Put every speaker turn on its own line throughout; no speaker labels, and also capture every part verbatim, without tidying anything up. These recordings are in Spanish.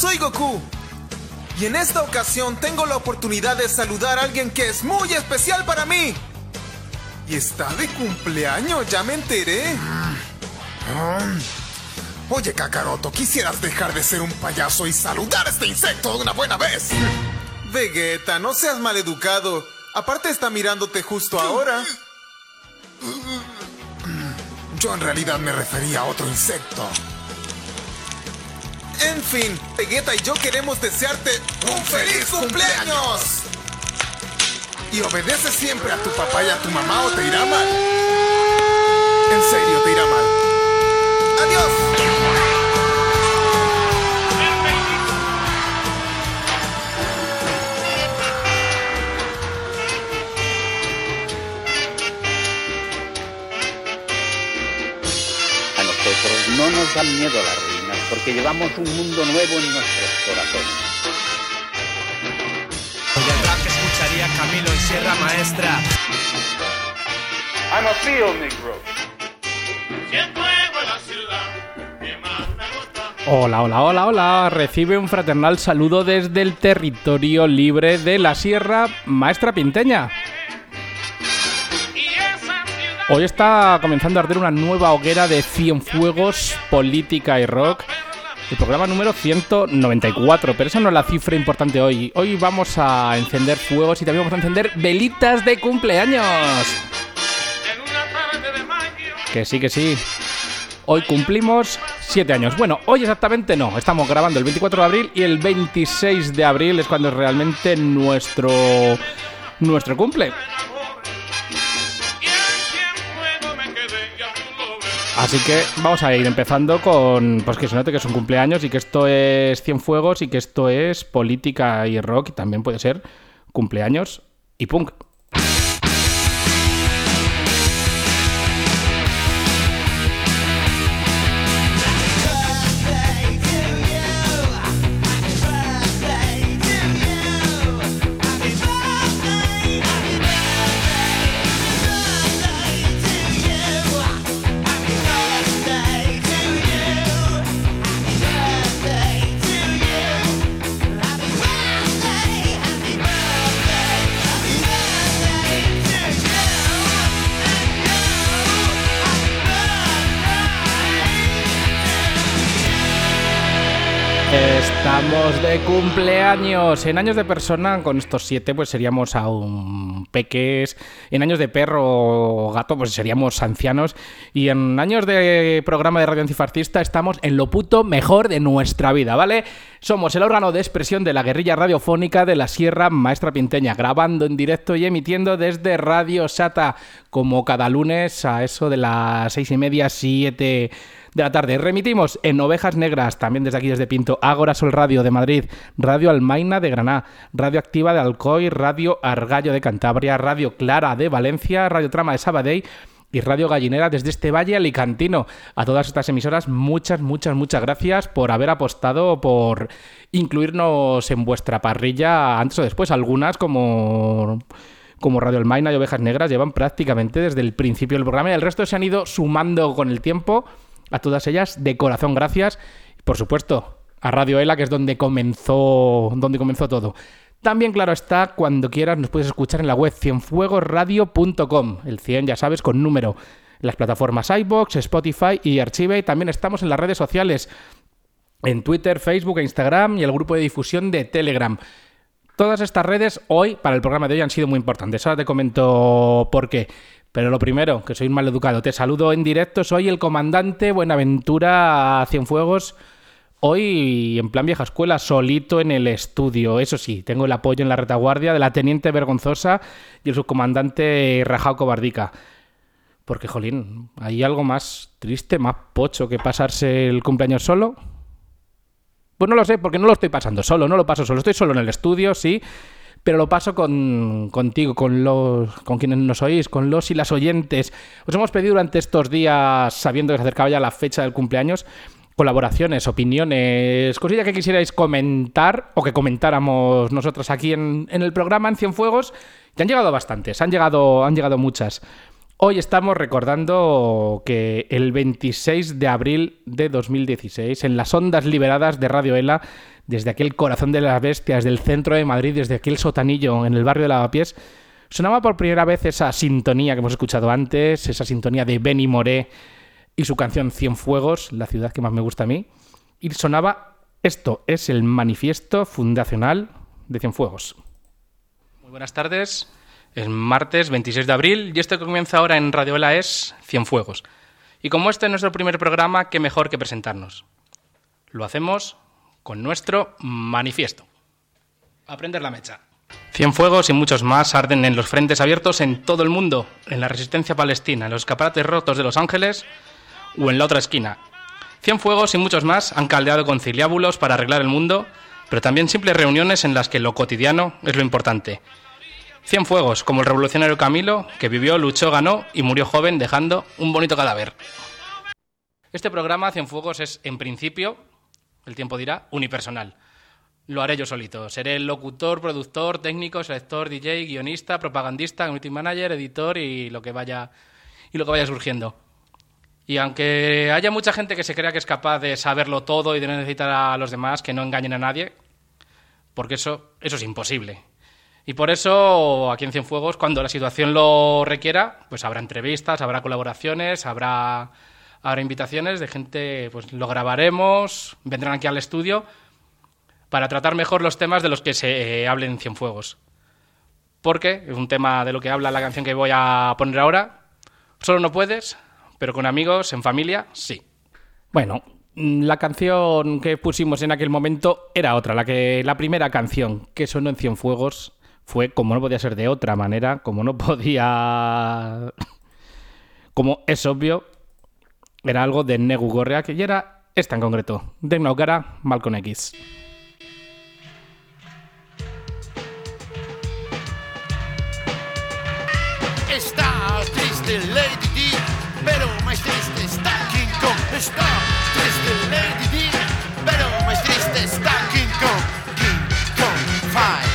soy Goku. Y en esta ocasión tengo la oportunidad de saludar a alguien que es muy especial para mí. Y está de cumpleaños, ya me enteré. Oye, Kakaroto, ¿quisieras dejar de ser un payaso y saludar a este insecto de una buena vez? Vegeta, no seas maleducado. Aparte está mirándote justo ahora. Yo en realidad me refería a otro insecto. En fin, Vegeta y yo queremos desearte un feliz cumpleaños. Y obedece siempre a tu papá y a tu mamá o te irá mal. En serio, te irá mal. ¡Adiós!
A nosotros no nos dan miedo las ruinas, porque llevamos un mundo nuevo en nuestros corazones.
Del rap que escucharía Camilo en Sierra Maestra.
I'm a field negro.
Hola, hola, hola, hola. Recibe un fraternal saludo desde el territorio libre de la Sierra Maestra Pinteña. Hoy está comenzando a arder una nueva hoguera de Cienfuegos, política y rock. El programa número ciento noventa y cuatro, pero esa no es la cifra importante hoy. Hoy vamos a encender fuegos y también vamos a encender velitas de cumpleaños. Que sí, que sí. Hoy cumplimos siete años. Bueno, hoy exactamente no. Estamos grabando el veinticuatro de abril y el veintiséis de abril es cuando es realmente nuestro, nuestro cumple. Así que vamos a ir empezando con, pues que se note que es un cumpleaños y que esto es Cienfuegos y que esto es política y rock y también puede ser cumpleaños y punk. Estamos de cumpleaños. En años de persona, con estos siete, pues seríamos aún peques. En años de perro o gato, pues seríamos ancianos. Y en años de programa de radio antifascista, estamos en lo puto mejor de nuestra vida, ¿vale? Somos el órgano de expresión de la guerrilla radiofónica de la Sierra Maestra Pinteña, grabando en directo y emitiendo desde Radio Sata, como cada lunes a eso de las seis y media, siete de la tarde. Remitimos en Ovejas Negras, también desde aquí, desde Pinto, Ágora Sol Radio de Madrid, Radio Almaina de Granada, Radio Activa de Alcoy, Radio Argallo de Cantabria, Radio Clara de Valencia, Radio Trama de Sabadell y Radio Gallinera desde este valle alicantino. A todas estas emisoras, muchas, muchas, muchas gracias por haber apostado por incluirnos en vuestra parrilla antes o después. Algunas, como... como Radio Almaina y Ovejas Negras, llevan prácticamente desde el principio del programa y el resto se han ido sumando con el tiempo. A todas ellas, de corazón, gracias. Por supuesto, a Radio Ela, que es donde comenzó, donde comenzó todo. También, claro está, cuando quieras nos puedes escuchar en la web cienfuegos radio punto com. El cien, ya sabes, con número. En las plataformas iVoox, Spotify y Archive. También estamos en las redes sociales. En Twitter, Facebook e Instagram y el grupo de difusión de Telegram. Todas estas redes hoy, para el programa de hoy, han sido muy importantes. Ahora te comento por qué. Pero lo primero, que soy un maleducado, te saludo en directo, soy el comandante Buenaventura Cienfuegos, hoy en plan vieja escuela, solito en el estudio. Eso sí, tengo el apoyo en la retaguardia de la teniente Vergonzosa y el subcomandante Rajao Cobardica. Porque, jolín, ¿hay algo más triste, más pocho que pasarse el cumpleaños solo? Pues no lo sé, porque no lo estoy pasando solo, no lo paso solo, estoy solo en el estudio, sí. Pero lo paso con contigo, con los con quienes nos oís, con los y las oyentes. Os hemos pedido durante estos días, sabiendo que se acercaba ya la fecha del cumpleaños, colaboraciones, opiniones, cosillas que quisierais comentar o que comentáramos nosotros aquí en, en el programa, en Cienfuegos. Y han llegado bastantes, han llegado, han llegado muchas. Hoy estamos recordando que el veintiséis de abril de dos mil dieciséis, en las ondas liberadas de Radio Ela, desde aquel corazón de las bestias del centro de Madrid, desde aquel sotanillo en el barrio de Lavapiés, sonaba por primera vez esa sintonía que hemos escuchado antes, esa sintonía de Benny Moré y su canción Cienfuegos, la ciudad que más me gusta a mí, y sonaba esto, es el manifiesto fundacional de Cienfuegos. Muy buenas tardes. Es martes veintiséis de abril y esto que comienza ahora en Radio Ela es Cienfuegos. Y como este es nuestro primer programa, qué mejor que presentarnos. Lo hacemos con nuestro manifiesto. Aprender la mecha. Cienfuegos y muchos más arden en los frentes abiertos en todo el mundo, en la resistencia palestina, en los escaparates rotos de Los Ángeles o en la otra esquina. Cienfuegos y muchos más han caldeado conciliábulos para arreglar el mundo, pero también simples reuniones en las que lo cotidiano es lo importante. Cienfuegos, como el revolucionario Camilo, que vivió, luchó, ganó y murió joven dejando un bonito cadáver. Este programa, Cienfuegos, es, en principio, el tiempo dirá, unipersonal. Lo haré yo solito. Seré el locutor, productor, técnico, selector, D J, guionista, propagandista, community manager, editor y lo que vaya, y lo que vaya surgiendo. Y aunque haya mucha gente que se crea que es capaz de saberlo todo y de no necesitar a los demás, que no engañen a nadie, porque eso, eso es imposible. Y por eso, aquí en Cienfuegos, cuando la situación lo requiera, pues habrá entrevistas, habrá colaboraciones, habrá, habrá invitaciones de gente, pues lo grabaremos, vendrán aquí al estudio para tratar mejor los temas de los que se eh, hablen en Cienfuegos. Porque es un tema de lo que habla la canción que voy a poner ahora. Solo no puedes, pero con amigos, en familia, sí. Bueno, la canción que pusimos en aquel momento era otra, la que la primera canción que sonó en Cienfuegos fue, como no podía ser de otra manera, como no podía... como es obvio, era algo de Negu Gorriak, y era esta en concreto, de Negu Gara, Malcolm X.
Está triste Lady Di, pero más triste está King Kong. Está triste Lady Di, pero más triste está King Kong. King Kong Five.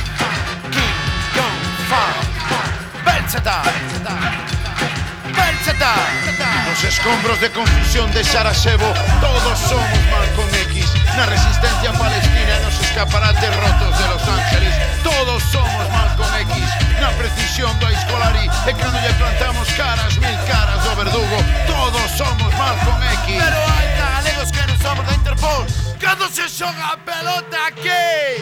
Belchata, Belchata. Los escombros de confusión de Sarajevo, todos somos Malcolm X. La resistencia palestina, los escaparates rotos de Los Ángeles, todos somos Malcolm X. La precisión da escolari, e cuando le plantamos caras, mil caras do verdugo, todos somos Malcolm X. Pero hay galegos que no somos de Interpol, cuando se xoga a pelota aquí.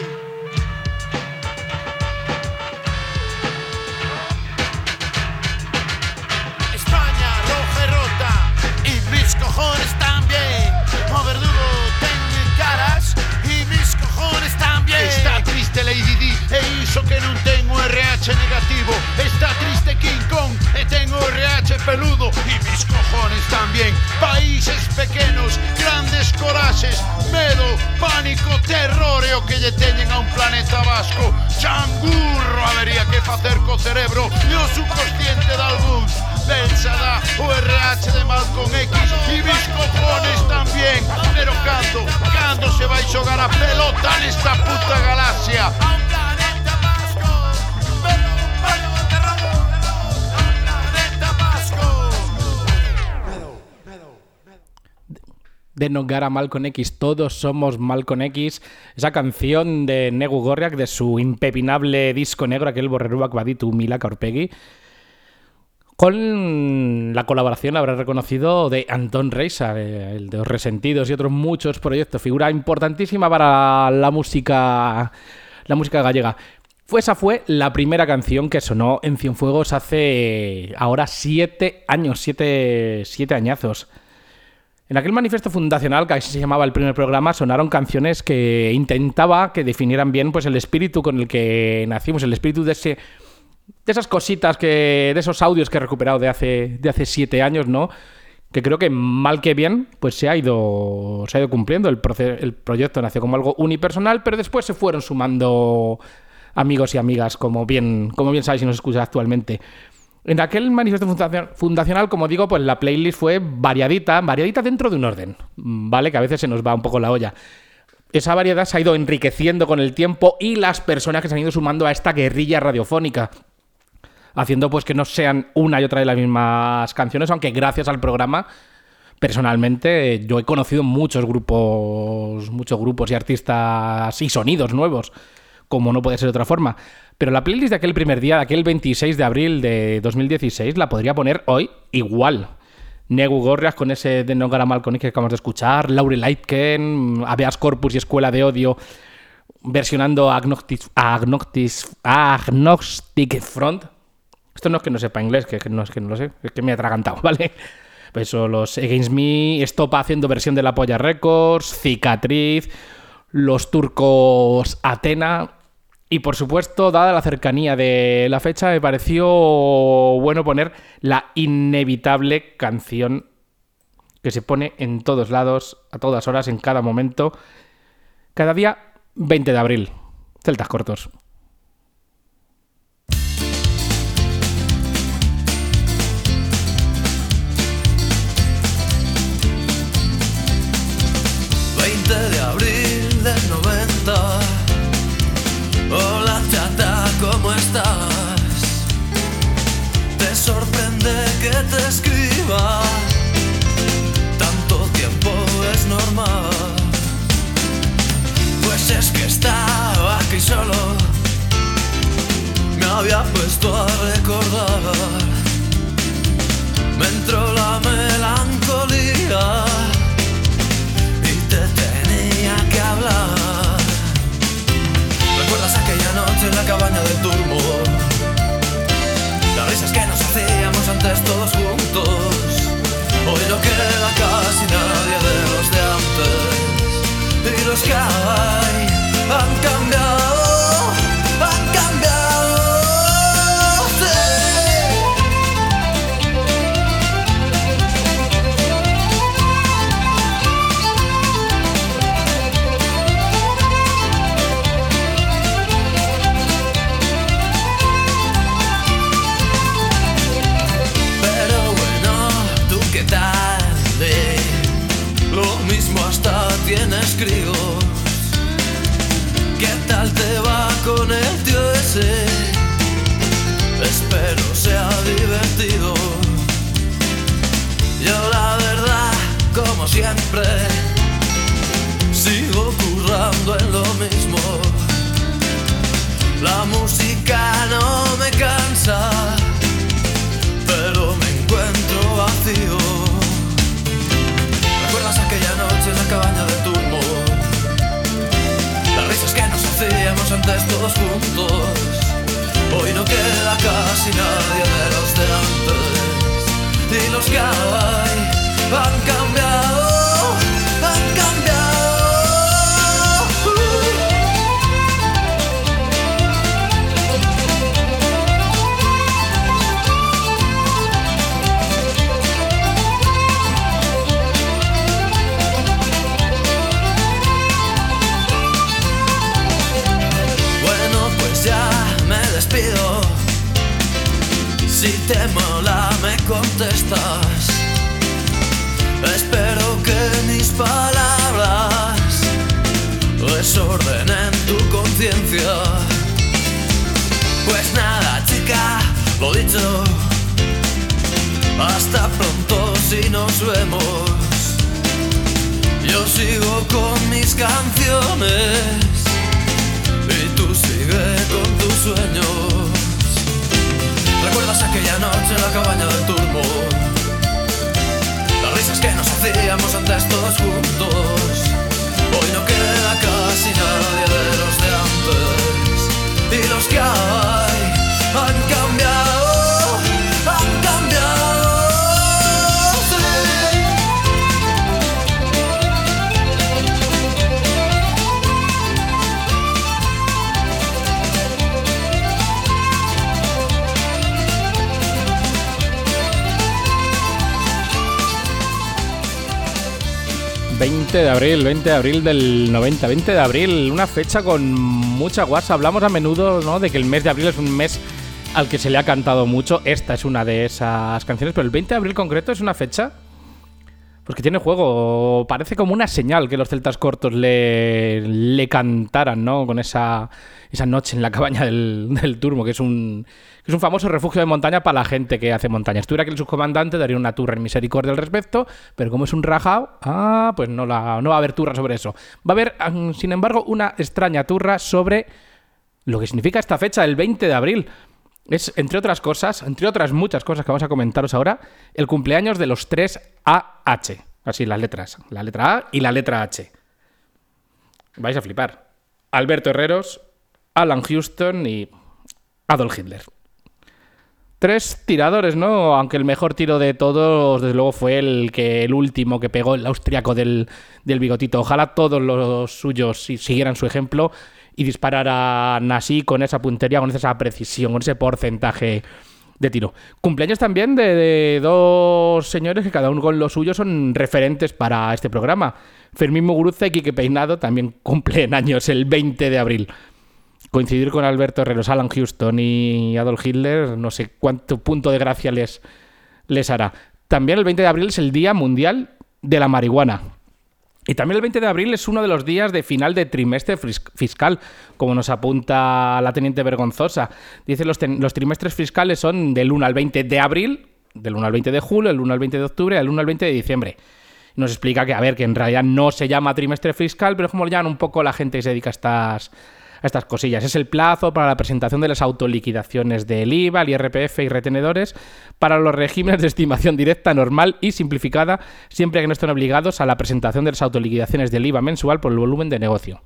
Mis cojones también, o verdugo ten caras y mis cojones también. Está triste Lady Di e iso que non ten o R H negativo. Está triste King Kong e ten o R H peludo y mis cojones también. Países pequenos, grandes coraxes, medo, pánico, terror e o que lle teñen a un planeta vasco. Changurro habería que facer co cerebro e o subconsciente de algúns. Belchada, o R H de Malcolm X y mis cojones también. Pero cando, cando se vai xogar a pelota nesta puta galaxia. A un planeta vasco, pero un baño de terror, a un planeta vasco.
De Nogara Malcolm X, todos somos Malcolm X, esa canción de Negu Gorriak de su impepinable disco negro, aquel Borreruak Baditu Milaka Aurpegi, con la colaboración, habrá reconocido, de Antón Reisa, el de Los Resentidos y otros muchos proyectos, figura importantísima para la música, la música gallega. Pues esa fue la primera canción que sonó en Cienfuegos hace ahora siete años, siete, siete añazos. En aquel manifiesto fundacional, que así se llamaba el primer programa, sonaron canciones que intentaba que definieran bien pues, el espíritu con el que nacimos, el espíritu de ese... de esas cositas, que de esos audios que he recuperado de hace, de hace siete años, ¿no? Que creo que mal que bien, pues se ha ido, se ha ido cumpliendo. El, proce- el proyecto nació como algo unipersonal, pero después se fueron sumando amigos y amigas, como bien, como bien sabéis si nos escucháis actualmente. En aquel manifiesto fundacional, como digo, pues la playlist fue variadita, variadita dentro de un orden, ¿vale? Que a veces se nos va un poco la olla. Esa variedad se ha ido enriqueciendo con el tiempo y las personas que se han ido sumando a esta guerrilla radiofónica. haciendo pues que no sean una y otra de las mismas canciones, aunque gracias al programa, personalmente, yo he conocido muchos grupos, muchos grupos y artistas y sonidos nuevos, como no puede ser de otra forma. Pero la playlist de aquel primer día, de aquel veintiséis de abril de dos mil dieciséis, la podría poner hoy igual. Negu Gorrias con ese de Nogara Malconic que acabamos de escuchar, Lauri Lightken, Habeas Corpus y Escuela de Odio versionando Agnostic, Agnostic, Agnostic Front. Esto no es que no sepa inglés, que no es que no lo sé, es que me he atragantado, ¿vale? Eso, los Against Me, Estopa haciendo versión de La Polla Records, Cicatriz, los turcos Atena. Y por supuesto, dada la cercanía de la fecha, me pareció bueno poner la inevitable canción que se pone en todos lados, a todas horas, en cada momento, cada día veinte de abril. Celtas Cortos.
veinte de abril del noventa. Hola chata, ¿cómo estás? ¿Te sorprende que te escriba? Tanto tiempo es normal. Pues es que estaba aquí solo, me había puesto a recordar. Me entró la melancolía y te tenía que hablar. ¿Recuerdas aquella noche en la cabaña del Turmo? Las risas que nos hacíamos antes todos juntos. Hoy no queda casi nadie de los de antes. Y los que hay han cambiado, han cambiado. Tienes críos, ¿qué tal te va con el tío ese? Espero sea divertido. Yo la verdad, como siempre, sigo currando en lo mismo. La música no me cansa, pero me encuentro vacío. ¿Recuerdas aquella noche en la cabaña del Turmo? Las risas que nos hacíamos antes todos juntos. Hoy no queda casi nadie de los de antes. Y los que hay han cambiado, han cambiado. Despido. Si te mola me contestas. Espero que mis palabras desordenen tu conciencia. Pues nada chica, lo dicho, hasta pronto si nos vemos. Yo sigo con mis canciones y tú sigue con tus sueños. ¿Recuerdas aquella noche en la cabaña del Turmo? Las risas que nos hacíamos antes todos juntos. Hoy no queda casi nadie de los de antes. Y los que hay han cambiado, han cambiado.
veinte de abril, veinte de abril del noventa, veinte de abril, una fecha con mucha guasa. Hablamos a menudo, ¿no?, de que el mes de abril es un mes al que se le ha cantado mucho. Esta es una de esas canciones, pero el veinte de abril concreto es una fecha Pues que tiene juego. Parece como una señal que los celtas cortos le, le cantaran, ¿no? Con esa, esa noche en la cabaña del, del Turmo, que es un que es un famoso refugio de montaña para la gente que hace montaña. Si estuviera aquí el subcomandante, daría una turra en misericordia al respecto, pero como es un rajao, ah, pues no, la, no va a haber turra sobre eso. Va a haber, sin embargo, una extraña turra sobre lo que significa esta fecha, el veinte de abril. Es, entre otras cosas, entre otras muchas cosas que vamos a comentaros ahora, el cumpleaños de los tres A H. Así, las letras. La letra A y la letra H. Vais a flipar. Alberto Herreros, Alan Houston y Adolf Hitler. Tres tiradores, ¿no? Aunque el mejor tiro de todos, desde luego, fue el que el último que pegó, el austriaco del, del bigotito. Ojalá todos los suyos siguieran su ejemplo y dispararan así, con esa puntería, con esa precisión, con ese porcentaje de tiro. Cumpleaños también de, de dos señores que cada uno con lo suyo son referentes para este programa. Fermín Muguruza y Quique Peinado también cumplen años el veinte de abril. Coincidir con Alberto Herreros, Alan Houston y Adolf Hitler, no sé cuánto punto de gracia les, les hará. También el veinte de abril es el Día Mundial de la Marihuana. Y también el veinte de abril es uno de los días de final de trimestre fiscal, como nos apunta la teniente Vergonzosa. Dice los, ten- los trimestres fiscales son del uno al veinte de abril, del uno al veinte de julio, del uno al veinte de octubre, del uno al veinte de diciembre. Nos explica que, a ver, que en realidad no se llama trimestre fiscal, pero es como lo llaman un poco la gente que se dedica a estas, a estas cosillas. Es el plazo para la presentación de las autoliquidaciones del I V A, el I R P F y retenedores para los regímenes de estimación directa, normal y simplificada, siempre que no estén obligados a la presentación de las autoliquidaciones del I V A mensual por el volumen de negocio.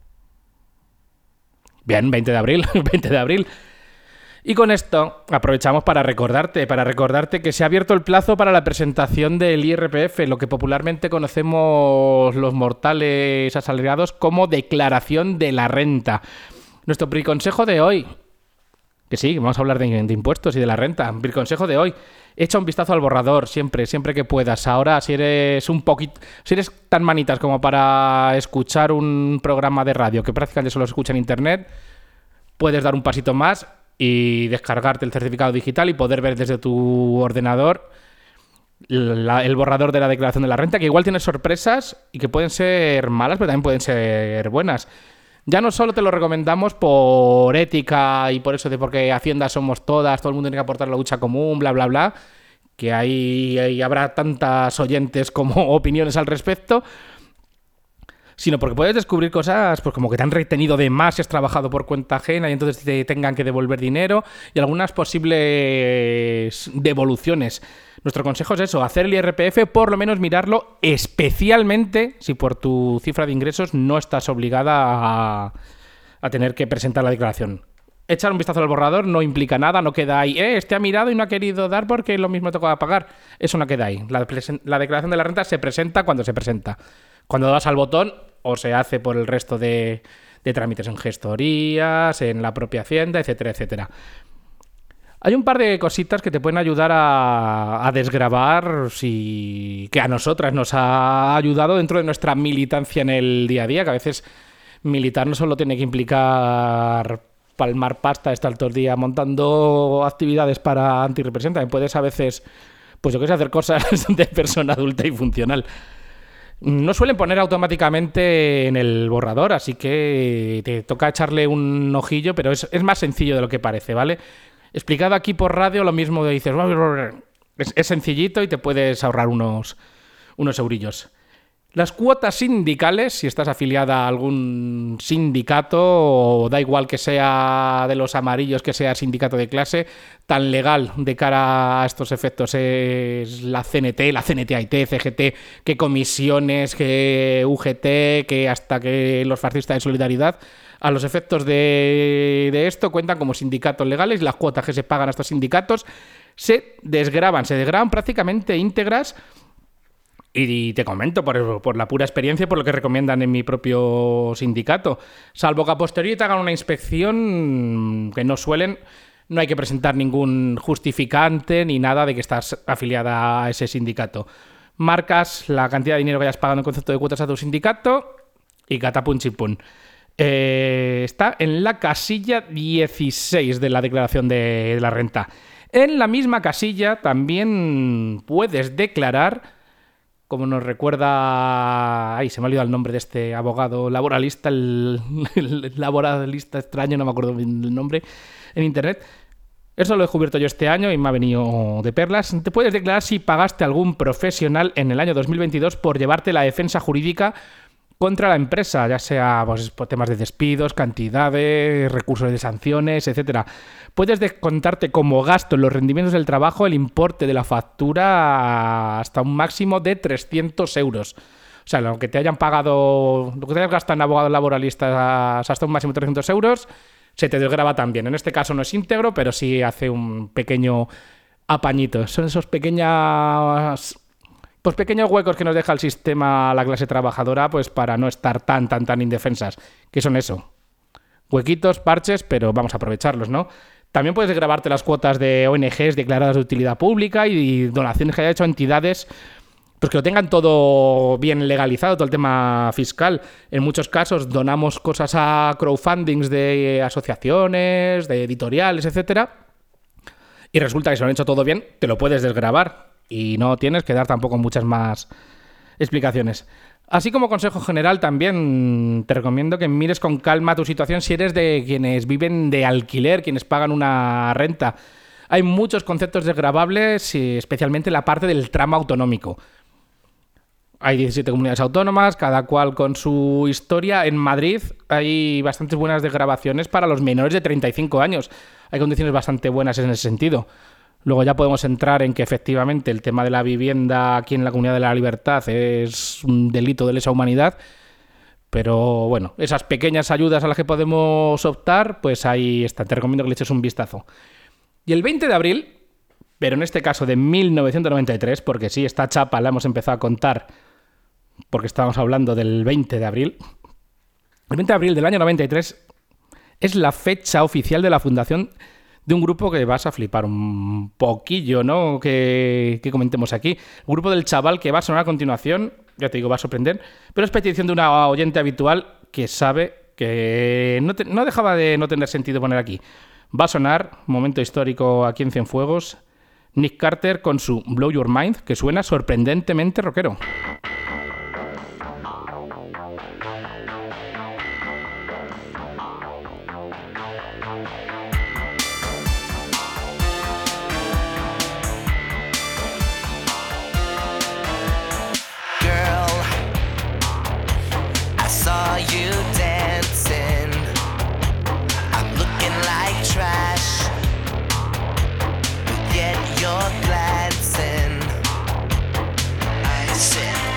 Bien, veinte de abril, veinte de abril. Y con esto aprovechamos para recordarte, para recordarte que se ha abierto el plazo para la presentación del I R P F, lo que popularmente conocemos los mortales asalariados como declaración de la renta. Nuestro preconsejo de hoy, que sí, vamos a hablar de, de impuestos y de la renta. Preconsejo de hoy, echa un vistazo al borrador siempre, siempre que puedas. Ahora, si eres un poquito, si eres tan manitas como para escuchar un programa de radio que prácticamente solo se escucha en internet, puedes dar un pasito más y descargarte el certificado digital y poder ver desde tu ordenador la, el borrador de la declaración de la renta, que igual tiene sorpresas y que pueden ser malas, pero también pueden ser buenas. Ya no solo te lo recomendamos por ética y por eso de porque Hacienda somos todas, todo el mundo tiene que aportar la lucha común, bla, bla, bla, que ahí, ahí habrá tantas oyentes como opiniones al respecto, sino porque puedes descubrir cosas pues como que te han retenido de más si has trabajado por cuenta ajena y entonces te tengan que devolver dinero y algunas posibles devoluciones. Nuestro consejo es eso, hacer el I R P F, por lo menos mirarlo, especialmente si por tu cifra de ingresos no estás obligada a, a tener que presentar la declaración. Echar un vistazo al borrador no implica nada, no queda ahí, eh, este ha mirado y no ha querido dar porque lo mismo tocaba pagar. Eso no queda ahí. La, presen- la declaración de la renta se presenta cuando se presenta. Cuando das al botón, o se hace por el resto de, de trámites en gestorías, en la propia Hacienda, etcétera, etcétera. Hay un par de cositas que te pueden ayudar a, a desgravar, si, que a nosotras nos ha ayudado dentro de nuestra militancia en el día a día, que a veces militar no solo tiene que implicar palmar pasta, estar todo el día montando actividades para antirrepresenta, puedes a veces, pues yo qué sé, hacer cosas de persona adulta y funcional. No suelen poner automáticamente en el borrador, así que te toca echarle un ojillo, pero es, es más sencillo de lo que parece, ¿vale? Explicado aquí por radio, lo mismo que dices, es, es sencillito y te puedes ahorrar unos, unos eurillos. Las cuotas sindicales, si estás afiliada a algún sindicato, o da igual que sea de los amarillos, que sea sindicato de clase, tan legal de cara a estos efectos es la C N T, la C N T A I T, C G T, que comisiones, que U G T, que hasta que los fascistas de Solidaridad. A los efectos de, de esto cuentan como sindicatos legales. Las cuotas que se pagan a estos sindicatos se desgravan, se desgravan prácticamente íntegras. Y te comento, por, por la pura experiencia, por lo que recomiendan en mi propio sindicato. Salvo que a posteriori te hagan una inspección, que no suelen, no hay que presentar ningún justificante ni nada de que estás afiliada a ese sindicato. Marcas la cantidad de dinero que hayas pagado en concepto de cuotas a tu sindicato y catapum chipum. Eh, está en la casilla dieciséis de la declaración de, de la renta. En la misma casilla también puedes declarar como nos recuerda... Ay, se me ha olvidado el nombre de este abogado laboralista, el, el laboralista extraño, no me acuerdo bien el nombre, en internet. Eso lo he descubierto yo este año y me ha venido de perlas. Te puedes declarar si pagaste a algún profesional en el año dos mil veintidós por llevarte la defensa jurídica contra la empresa, ya sea pues, por temas de despidos, cantidades, recursos de sanciones, etcétera. Puedes descontarte como gasto en los rendimientos del trabajo el importe de la factura hasta un máximo de trescientos euros. O sea, lo que te hayan pagado, lo que te hayas gastado en abogados laboralistas hasta un máximo de trescientos euros, se te desgrava también. En este caso no es íntegro, pero sí hace un pequeño apañito. Son esos pequeñas... Pues pequeños huecos que nos deja el sistema a la clase trabajadora pues para no estar tan, tan, tan indefensas. ¿Qué son eso? Huequitos, parches, pero vamos a aprovecharlos, ¿no? También puedes grabarte las cuotas de O N Ges declaradas de utilidad pública y donaciones que haya hecho a entidades pues que lo tengan todo bien legalizado, todo el tema fiscal. En muchos casos donamos cosas a crowdfundings de asociaciones, de editoriales, etcétera. Y resulta que si lo han hecho todo bien, te lo puedes desgravar. Y no tienes que dar tampoco muchas más explicaciones. Así como consejo general, también te recomiendo que mires con calma tu situación si eres de quienes viven de alquiler, quienes pagan una renta. Hay muchos conceptos desgravables, especialmente la parte del tramo autonómico. Hay diecisiete comunidades autónomas, cada cual con su historia. En Madrid hay bastantes buenas desgravaciones para los menores de treinta y cinco años. Hay condiciones bastante buenas en ese sentido. Luego ya podemos entrar en que efectivamente el tema de la vivienda aquí en la Comunidad de la Libertad es un delito de lesa humanidad, pero bueno, esas pequeñas ayudas a las que podemos optar, pues ahí está, te recomiendo que le eches un vistazo. Y el veinte de abril, pero en este caso de mil novecientos noventa y tres, porque sí, esta chapa la hemos empezado a contar porque estábamos hablando del veinte de abril, el veinte de abril del año noventa y tres es la fecha oficial de la fundación de un grupo que vas a flipar un poquillo, ¿no? Que, que comentemos aquí. El grupo del chaval que va a sonar a continuación, ya te digo, va a sorprender, pero es petición de una oyente habitual que sabe que no, te, no dejaba de no tener sentido poner aquí. Va a sonar, momento histórico aquí en Cienfuegos, Nick Carter con su Blow Your Mind, que suena sorprendentemente rockero.
You dancing, I'm looking like trash, but yet you're glancing. I said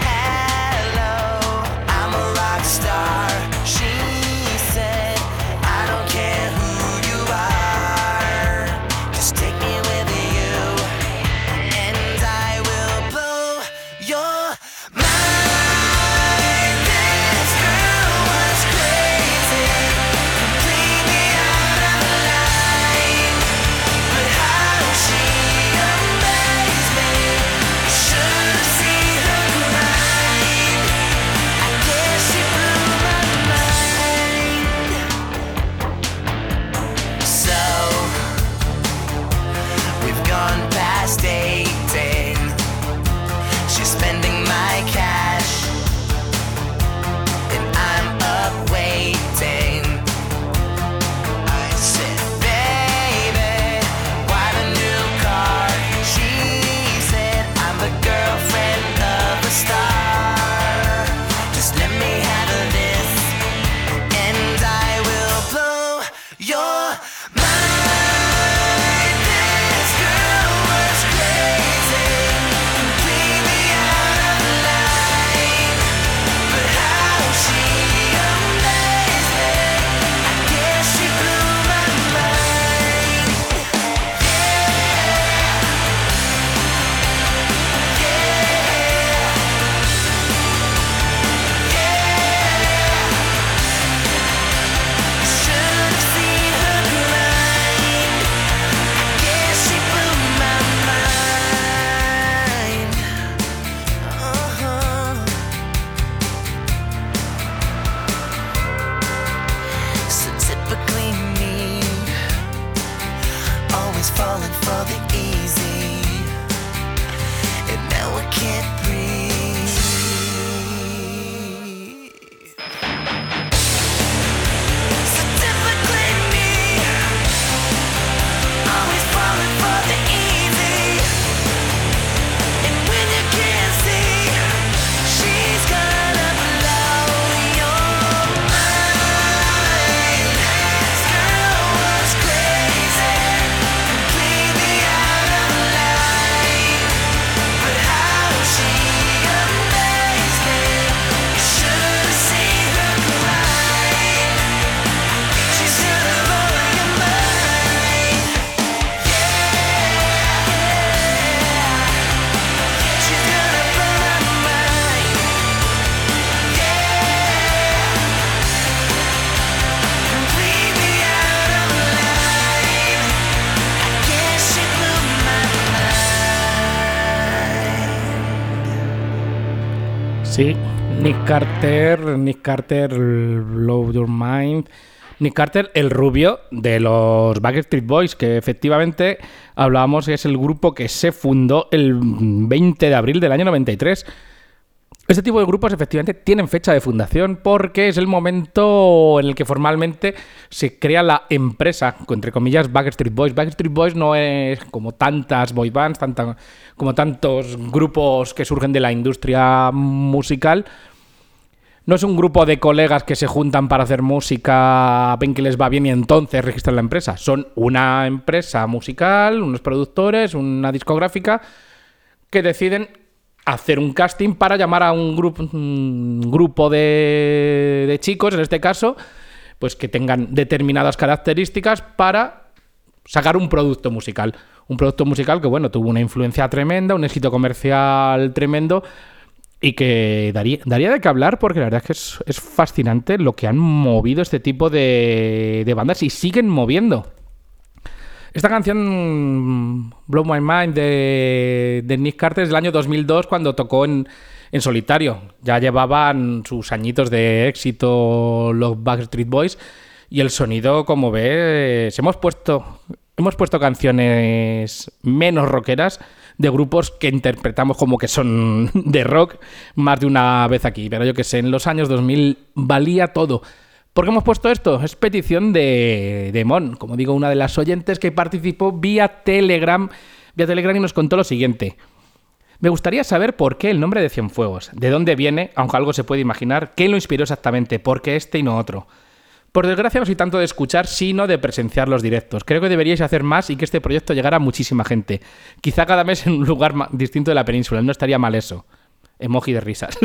Sí, Nick Carter, Nick Carter, Blow Your Mind. Nick Carter, el rubio de los Backstreet Boys, que efectivamente hablábamos que es el grupo que se fundó el veinte de abril del año noventa y tres. Este tipo de grupos efectivamente tienen fecha de fundación porque es el momento en el que formalmente se crea la empresa, entre comillas, Backstreet Boys. Backstreet Boys no es como tantas boy bands, tanta, como tantos grupos que surgen de la industria musical. No es un grupo de colegas que se juntan para hacer música, ven que les va bien y entonces registran la empresa. Son una empresa musical, unos productores, una discográfica que deciden hacer un casting para llamar a un grupo, un grupo de, de chicos, en este caso, pues que tengan determinadas características para sacar un producto musical. Un producto musical que, bueno, tuvo una influencia tremenda, un éxito comercial tremendo y que daría, daría de qué hablar porque la verdad es que es, es fascinante lo que han movido este tipo de, de bandas y siguen moviendo. Esta canción, Blow My Mind, de, de Nick Carter, es del año dos mil dos, cuando tocó en, en solitario. Ya llevaban sus añitos de éxito los Backstreet Boys y el sonido, como ves, hemos puesto, hemos puesto canciones menos rockeras de grupos que interpretamos como que son de rock más de una vez aquí. Pero yo que sé, en los años dos mil valía todo. ¿Por qué hemos puesto esto? Es petición de, de Mon, como digo, una de las oyentes que participó vía Telegram, vía Telegram y nos contó lo siguiente. Me gustaría saber por qué el nombre de Cienfuegos, de dónde viene, aunque algo se puede imaginar, qué lo inspiró exactamente, por qué este y no otro. Por desgracia no soy tanto de escuchar, sino de presenciar los directos. Creo que deberíais hacer más y que este proyecto llegara a muchísima gente. Quizá cada mes en un lugar distinto de la península, no estaría mal eso. Emoji de risas.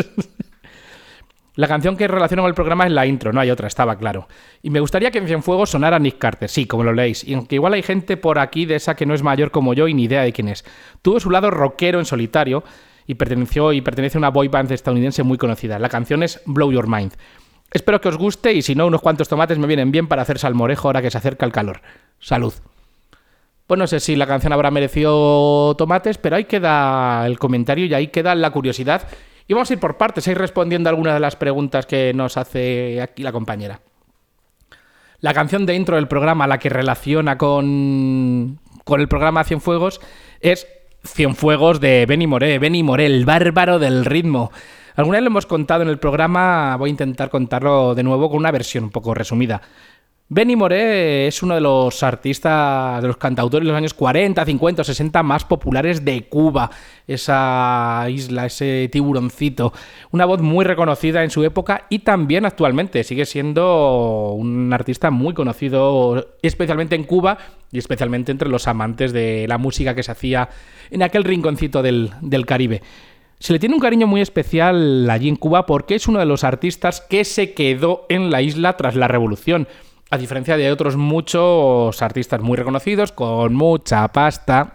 La canción que relaciono con el programa es la intro, no hay otra, estaba claro. Y me gustaría que en Cienfuegos sonara Nick Carter, sí, como lo leéis. Y aunque igual hay gente por aquí de esa que no es mayor como yo y ni idea de quién es. Tuvo su lado rockero en solitario y perteneció y pertenece a una boy band estadounidense muy conocida. La canción es Blow Your Mind. Espero que os guste y si no, unos cuantos tomates me vienen bien para hacer salmorejo ahora que se acerca el calor. Salud. Pues no sé si la canción habrá merecido tomates, pero ahí queda el comentario y ahí queda la curiosidad. Y vamos a ir por partes, ir respondiendo a algunas de las preguntas que nos hace aquí la compañera. La canción de intro del programa, la que relaciona con, con el programa Cienfuegos, es Cienfuegos de Benny Moré. Benny Moré, el bárbaro del ritmo. Alguna vez lo hemos contado en el programa, voy a intentar contarlo de nuevo con una versión un poco resumida. Benny Moré es uno de los artistas, de los cantautores de los años cuarenta, cincuenta, sesenta más populares de Cuba. Esa isla, ese tiburoncito. Una voz muy reconocida en su época y también actualmente. Sigue siendo un artista muy conocido, especialmente en Cuba y especialmente entre los amantes de la música que se hacía en aquel rinconcito del, del Caribe. Se le tiene un cariño muy especial allí en Cuba porque es uno de los artistas que se quedó en la isla tras la revolución. A diferencia de otros muchos artistas muy reconocidos, con mucha pasta,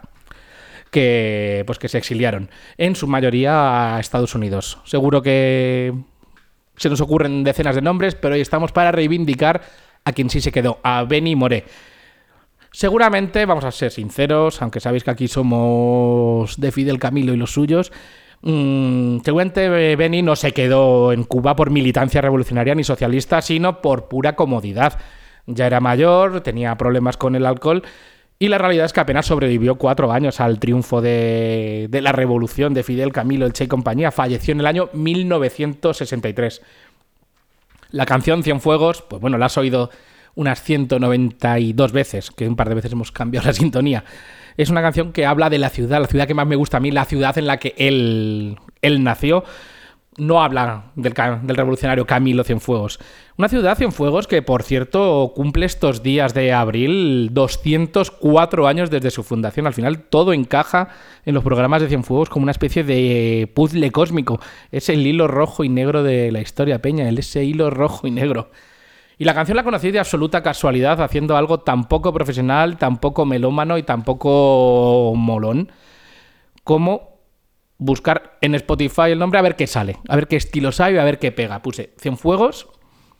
que, pues que se exiliaron, en su mayoría a Estados Unidos. Seguro que se nos ocurren decenas de nombres, pero hoy estamos para reivindicar a quien sí se quedó, a Benny Moré. Seguramente, vamos a ser sinceros, aunque sabéis que aquí somos de Fidel Camilo y los suyos, mmm, seguramente Benny no se quedó en Cuba por militancia revolucionaria ni socialista, sino por pura comodidad. Ya era mayor, tenía problemas con el alcohol y la realidad es que apenas sobrevivió cuatro años al triunfo de, de la revolución de Fidel Camilo, el Che y compañía. Falleció en el año mil novecientos sesenta y tres. La canción Cienfuegos, pues bueno, la has oído unas ciento noventa y dos veces, que un par de veces hemos cambiado la sintonía. Es una canción que habla de la ciudad, la ciudad que más me gusta a mí, la ciudad en la que él, él nació. No habla del, del revolucionario Camilo Cienfuegos. Una ciudad, Cienfuegos, que por cierto cumple estos días de abril doscientos cuatro años desde su fundación. Al final todo encaja en los programas de Cienfuegos como una especie de puzzle cósmico. Es el hilo rojo y negro de la historia, Peña, ese hilo rojo y negro. Y la canción la conocí de absoluta casualidad, haciendo algo tan poco profesional, tan poco melómano y tan poco molón como buscar en Spotify el nombre a ver qué sale, a ver qué estilos hay, a ver qué pega. Puse Cienfuegos,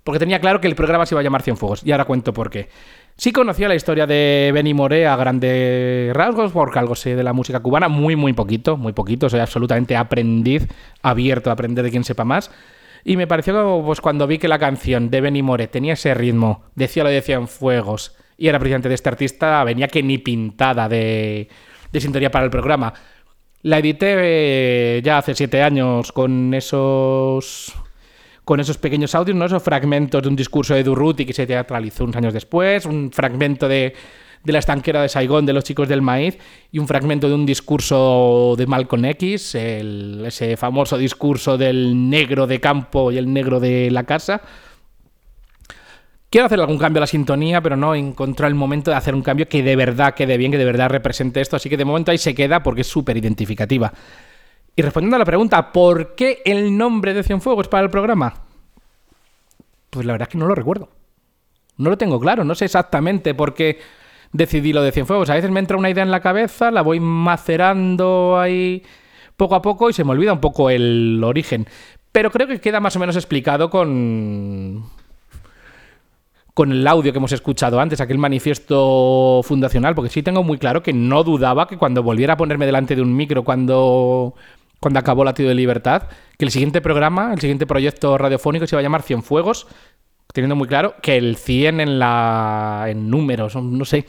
porque tenía claro que el programa se iba a llamar Cienfuegos, y ahora cuento por qué. Sí conocía la historia de Benny Moré a grandes rasgos, porque algo sé de la música cubana, muy, muy poquito, muy poquito, soy absolutamente aprendiz, abierto a aprender de quien sepa más, y me pareció, pues cuando vi que la canción de Benny Moré tenía ese ritmo, decía lo de Cienfuegos, y era precisamente de este artista, venía que ni pintada de, de sintonía para el programa. La edité eh, ya hace siete años con esos... con esos pequeños audios, ¿no? Esos fragmentos de un discurso de Durruti que se teatralizó unos años después, un fragmento de, de la estanquera de Saigón de los Chicos del Maíz y un fragmento de un discurso de Malcolm X, el, ese famoso discurso del negro de campo y el negro de la casa. Quiero hacer algún cambio a la sintonía, pero no encontré el momento de hacer un cambio que de verdad quede bien, que de verdad represente esto, así que de momento ahí se queda porque es súper identificativa. Y respondiendo a la pregunta, ¿por qué el nombre de Cienfuegos para el programa? Pues la verdad es que no lo recuerdo. No lo tengo claro, no sé exactamente por qué decidí lo de Cienfuegos. A veces me entra una idea en la cabeza, la voy macerando ahí poco a poco y se me olvida un poco el origen. Pero creo que queda más o menos explicado con... con el audio que hemos escuchado antes, aquel manifiesto fundacional, porque sí tengo muy claro que no dudaba que cuando volviera a ponerme delante de un micro, cuando... cuando acabó Latido de Libertad, que el siguiente programa, el siguiente proyecto radiofónico se iba a llamar Cienfuegos, teniendo muy claro que el cien en la en números, no sé.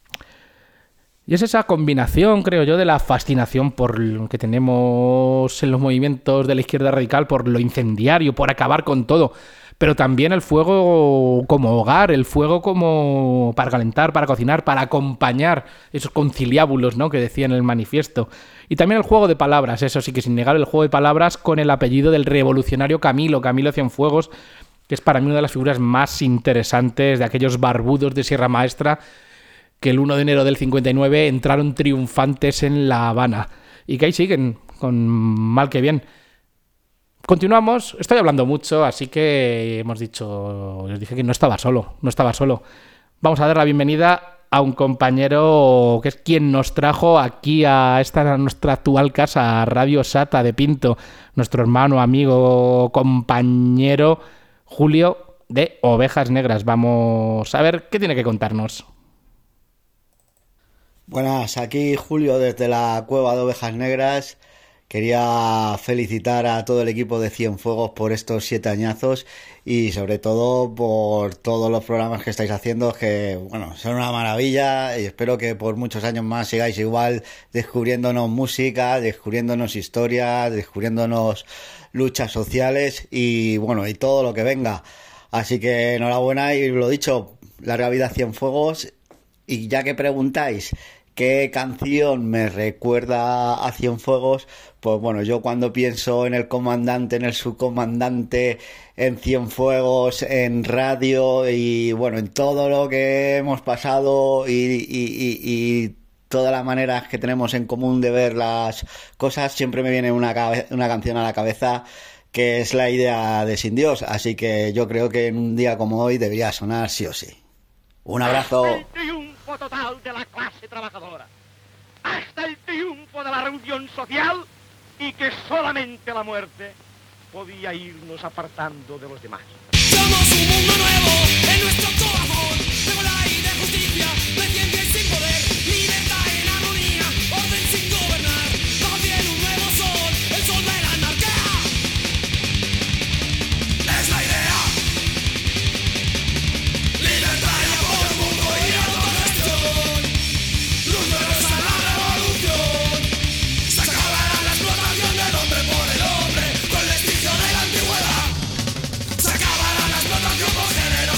Y es esa combinación, creo yo, de la fascinación por lo que tenemos en los movimientos de la izquierda radical, por lo incendiario, por acabar con todo, pero también el fuego como hogar, el fuego como para calentar, para cocinar, para acompañar esos conciliábulos, ¿no?, que decía en el manifiesto. Y también el juego de palabras, eso sí que sin negar, el juego de palabras con el apellido del revolucionario Camilo, Camilo Cienfuegos, que es para mí una de las figuras más interesantes de aquellos barbudos de Sierra Maestra que el uno de enero del cincuenta y nueve entraron triunfantes en La Habana y que ahí siguen, con mal que bien. Continuamos, estoy hablando mucho, así que hemos dicho, os dije que no estaba solo, no estaba solo. Vamos a dar la bienvenida a un compañero que es quien nos trajo aquí a esta nuestra actual casa, a Radio Sata de Pinto, nuestro hermano, amigo, compañero Julio de Ovejas Negras. Vamos a ver qué tiene que contarnos.
Buenas, aquí Julio desde la Cueva de Ovejas Negras. Quería felicitar a todo el equipo de Cienfuegos por estos siete añazos y sobre todo por todos los programas que estáis haciendo, que bueno, son una maravilla, y espero que por muchos años más sigáis igual descubriéndonos música, descubriéndonos historia, descubriéndonos luchas sociales y bueno, y todo lo que venga. Así que enhorabuena y lo dicho, larga vida Cienfuegos. Y ya que preguntáis ¿qué canción me recuerda a Cienfuegos? Pues bueno, yo cuando pienso en el comandante, en el subcomandante, en Cienfuegos, en radio y bueno, en todo lo que hemos pasado y, y, y, y todas las maneras que tenemos en común de ver las cosas, siempre me viene una, cabe- una canción a la cabeza que es La idea de Sin Dios. Así que yo creo que en un día como hoy debería sonar sí o sí. Un abrazo.
Hasta el triunfo total de la clase trabajadora, hasta el triunfo de la reunión social, y que solamente la muerte podía irnos apartando de los demás.
Somos un mundo nuevo en nuestro corazón, de igualdad y de justicia, de ciencia y sin poder, libertad en armonía, orden sin gobernar, bajo el cielo un nuevo sol, el sol de la anarquía. Es la idea. Libertad y amor, mundo y autogestión, luz nueva la revolución. Se acabará la explotación del hombre por el hombre, con el vestigio de la antigüedad. Se acabará la explotación por género.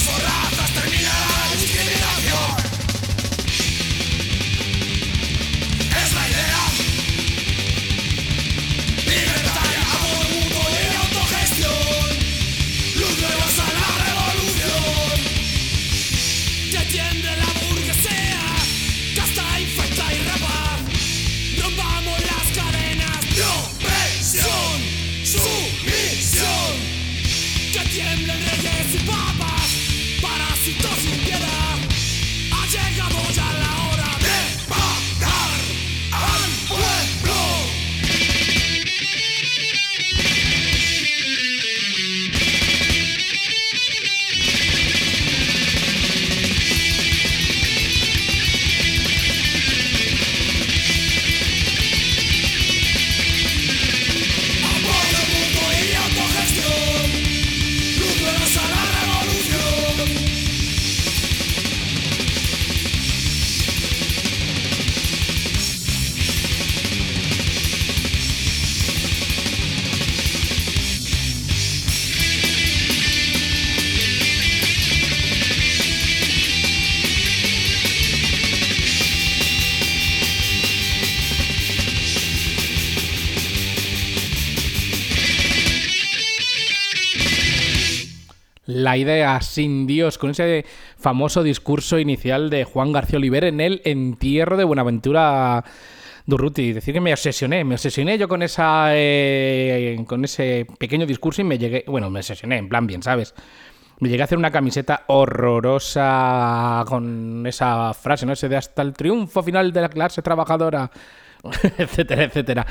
la idea sin Dios, con ese famoso discurso inicial de Juan García Oliver en el entierro de Buenaventura Durruti. Decir que me obsesioné, me obsesioné yo con esa eh, con ese pequeño discurso y me llegué, bueno, me obsesioné, en plan bien, ¿sabes? Me llegué a hacer una camiseta horrorosa con esa frase, ¿no? Ese de hasta el triunfo final de la clase trabajadora, etcétera, etcétera.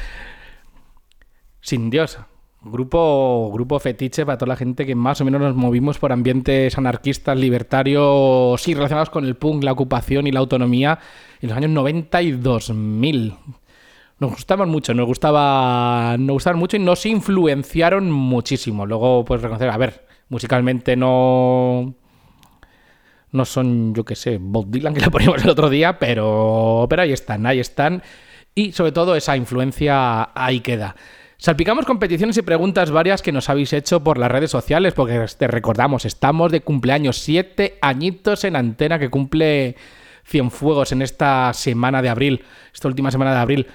Sin Dios. Grupo, grupo fetiche para toda la gente que más o menos nos movimos por ambientes anarquistas, libertarios, sí, relacionados con el punk, la ocupación y la autonomía en los años noventa y dos mil. Nos gustaban mucho, nos gustaba, nos gustaban mucho y nos influenciaron muchísimo. Luego, pues reconocer, a ver, musicalmente no... No son, yo qué sé, Bob Dylan, que le poníamos el otro día, pero, pero ahí están, ahí están. Y sobre todo esa influencia ahí queda. Salpicamos con peticiones y preguntas varias que nos habéis hecho por las redes sociales, porque te recordamos, estamos de cumpleaños, siete añitos en antena, que cumple Cienfuegos en esta semana de abril, esta última semana de abril.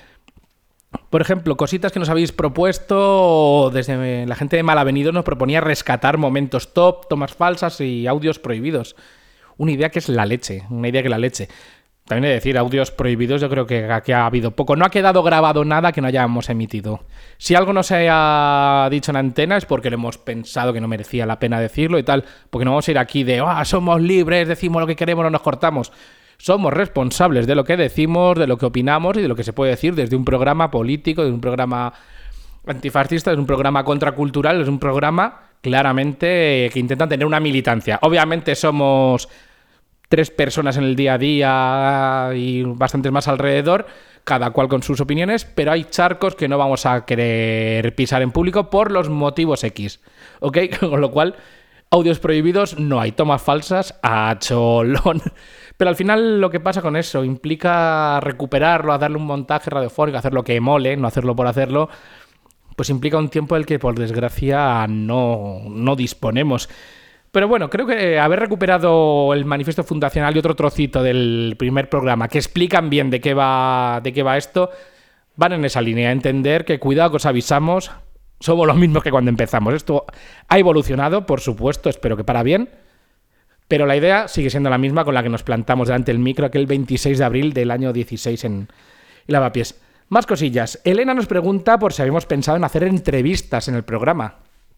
Por ejemplo, cositas que nos habéis propuesto, desde la gente de Malavenidos nos proponía rescatar momentos top, tomas falsas y audios prohibidos. Una idea que es la leche, una idea que la leche. También he de decir, audios prohibidos, yo creo que aquí ha habido poco. No ha quedado grabado nada que no hayamos emitido. Si algo no se ha dicho en antena es porque lo hemos pensado que no merecía la pena decirlo y tal. Porque no vamos a ir aquí de, ah, oh, somos libres, decimos lo que queremos, no nos cortamos. Somos responsables de lo que decimos, de lo que opinamos y de lo que se puede decir desde un programa político, desde un programa antifascista, desde un programa contracultural, desde un programa claramente que intenta tener una militancia. Obviamente somos... tres personas en el día a día y bastantes más alrededor, cada cual con sus opiniones, pero hay charcos que no vamos a querer pisar en público por los motivos X, ¿ok? Con lo cual, audios prohibidos no hay, tomas falsas a cholón. Pero al final lo que pasa con eso implica recuperarlo, darle un montaje radiofónico, hacer lo que mole, no hacerlo por hacerlo, pues implica un tiempo del que por desgracia no, no disponemos. Pero bueno, creo que haber recuperado el manifiesto fundacional y otro trocito del primer programa que explican bien de qué va, de qué va esto, van en esa línea, entender que cuidado que os avisamos, somos los mismos que cuando empezamos. Esto ha evolucionado, por supuesto, espero que para bien, pero la idea sigue siendo la misma con la que nos plantamos delante del micro aquel veintiséis de abril del año dieciséis en, en Lavapiés. Más cosillas. Elena nos pregunta por si habíamos pensado en hacer entrevistas en el programa.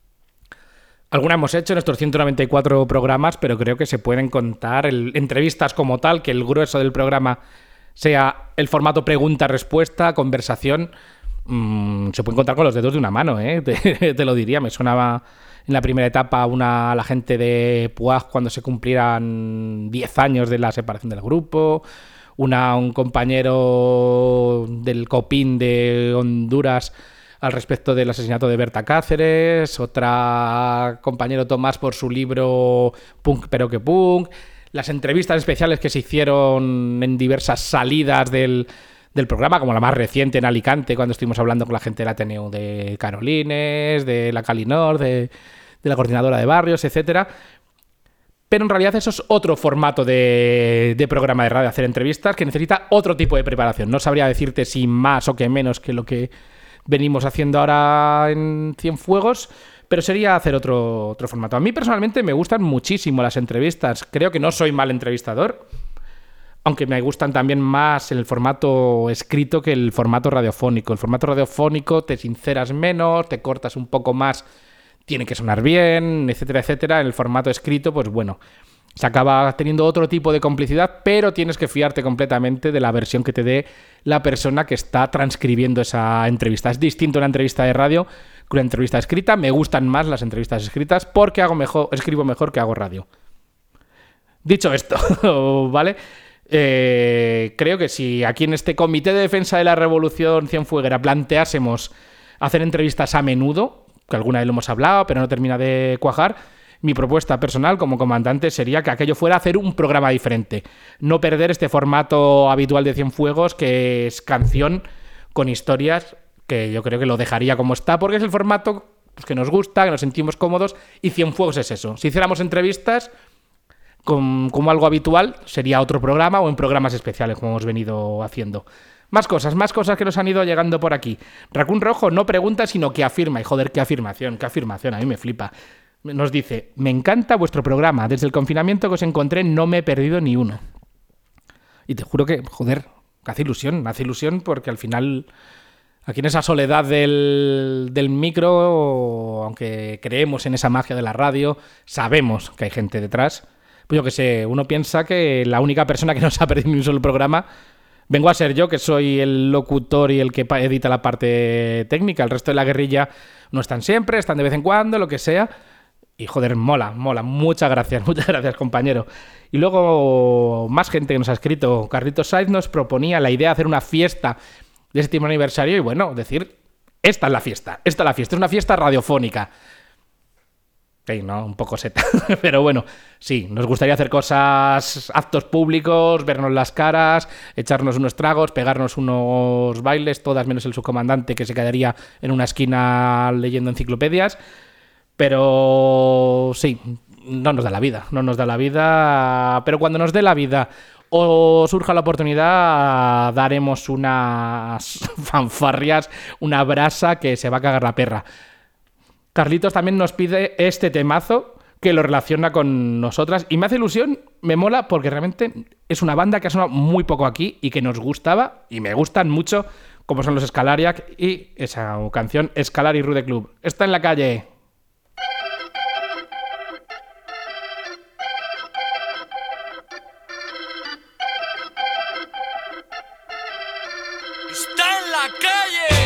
Algunas hemos hecho en estos ciento noventa y cuatro programas, pero creo que se pueden contar el, entrevistas como tal, que el grueso del programa sea el formato pregunta-respuesta, conversación. Mmm, se pueden contar con los dedos de una mano, ¿eh? te, te lo diría. Me sonaba en la primera etapa una, a la gente de P U A G cuando se cumplieran diez años de la separación del grupo, una, un compañero del COPIN de Honduras al respecto del asesinato de Berta Cáceres, otra compañero Tomás por su libro Punk pero que Punk, las entrevistas especiales que se hicieron en diversas salidas del, del programa, como la más reciente en Alicante, cuando estuvimos hablando con la gente del Ateneo de Carolines, de la Calinor, de, de la Coordinadora de Barrios, etcétera. Pero en realidad eso es otro formato de, de programa de radio, hacer entrevistas, que necesita otro tipo de preparación. No sabría decirte si más o qué menos que lo que venimos haciendo ahora en Cienfuegos, pero sería hacer otro, otro formato. A mí personalmente me gustan muchísimo las entrevistas. Creo que no soy mal entrevistador, aunque me gustan también más el formato escrito que el formato radiofónico. El formato radiofónico te sinceras menos, te cortas un poco más, tiene que sonar bien, etcétera, etcétera. En el formato escrito, pues bueno, se acaba teniendo otro tipo de complicidad, pero tienes que fiarte completamente de la versión que te dé la persona que está transcribiendo esa entrevista. Es distinto una entrevista de radio que una entrevista escrita. Me gustan más las entrevistas escritas porque hago mejor, escribo mejor que hago radio. Dicho esto, ¿vale? Eh, creo que si aquí en este Comité de Defensa de la Revolución Cienfueguera planteásemos hacer entrevistas a menudo, que alguna vez lo hemos hablado, pero no termina de cuajar, mi propuesta personal como comandante sería que aquello fuera hacer un programa diferente. No perder este formato habitual de Cienfuegos, que es canción con historias, que yo creo que lo dejaría como está, porque es el formato pues, que nos gusta, que nos sentimos cómodos, y Cienfuegos es eso. Si hiciéramos entrevistas con, como algo habitual, sería otro programa o en programas especiales, como hemos venido haciendo. Más cosas, más cosas que nos han ido llegando por aquí. Raccoon Rojo no pregunta, sino que afirma. Y joder, qué afirmación, qué afirmación, a mí me flipa. nos dice: me encanta vuestro programa, desde el confinamiento que os encontré no me he perdido ni uno. Y te juro que, joder, hace ilusión, hace ilusión porque al final, aquí en esa soledad del, del micro, aunque creemos en esa magia de la radio, sabemos que hay gente detrás. Pues yo que sé, uno piensa que la única persona que no se ha perdido ni un solo programa vengo a ser yo, que soy el locutor y el que edita la parte técnica. El resto de la guerrilla no están siempre, están de vez en cuando, lo que sea. Y joder, mola, mola. Muchas gracias, muchas gracias, compañero. Y luego, más gente que nos ha escrito. Carlitos Sainz nos proponía la idea de hacer una fiesta de séptimo aniversario y, bueno, decir, esta es la fiesta, esta es la fiesta, es una fiesta radiofónica. Sí, ¿no? Un poco seta. Pero bueno, sí, nos gustaría hacer cosas, actos públicos, vernos las caras, echarnos unos tragos, pegarnos unos bailes, todas menos el subcomandante que se quedaría en una esquina leyendo enciclopedias. Pero sí, no nos da la vida, no nos da la vida. Pero cuando nos dé la vida o surja la oportunidad, daremos unas fanfarrias, una brasa que se va a cagar la perra. Carlitos también nos pide este temazo que lo relaciona con nosotras y me hace ilusión, me mola porque realmente es una banda que ha sonado muy poco aquí y que nos gustaba y me gustan mucho, como son los Scalariac y esa canción Scalari Rude Club. Está en la calle.
Está en la calle.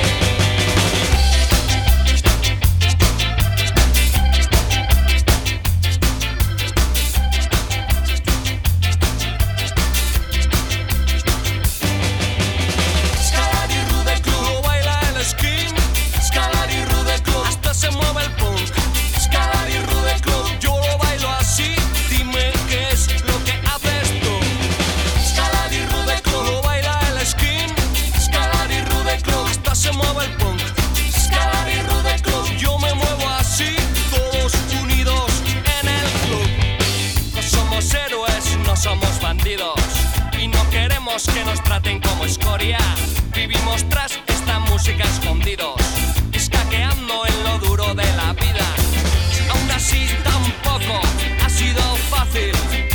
Somos bandidos y no queremos que nos traten como escoria. Vivimos tras esta música escondidos, escaqueando en lo duro de la vida. Aún así tampoco ha sido fácil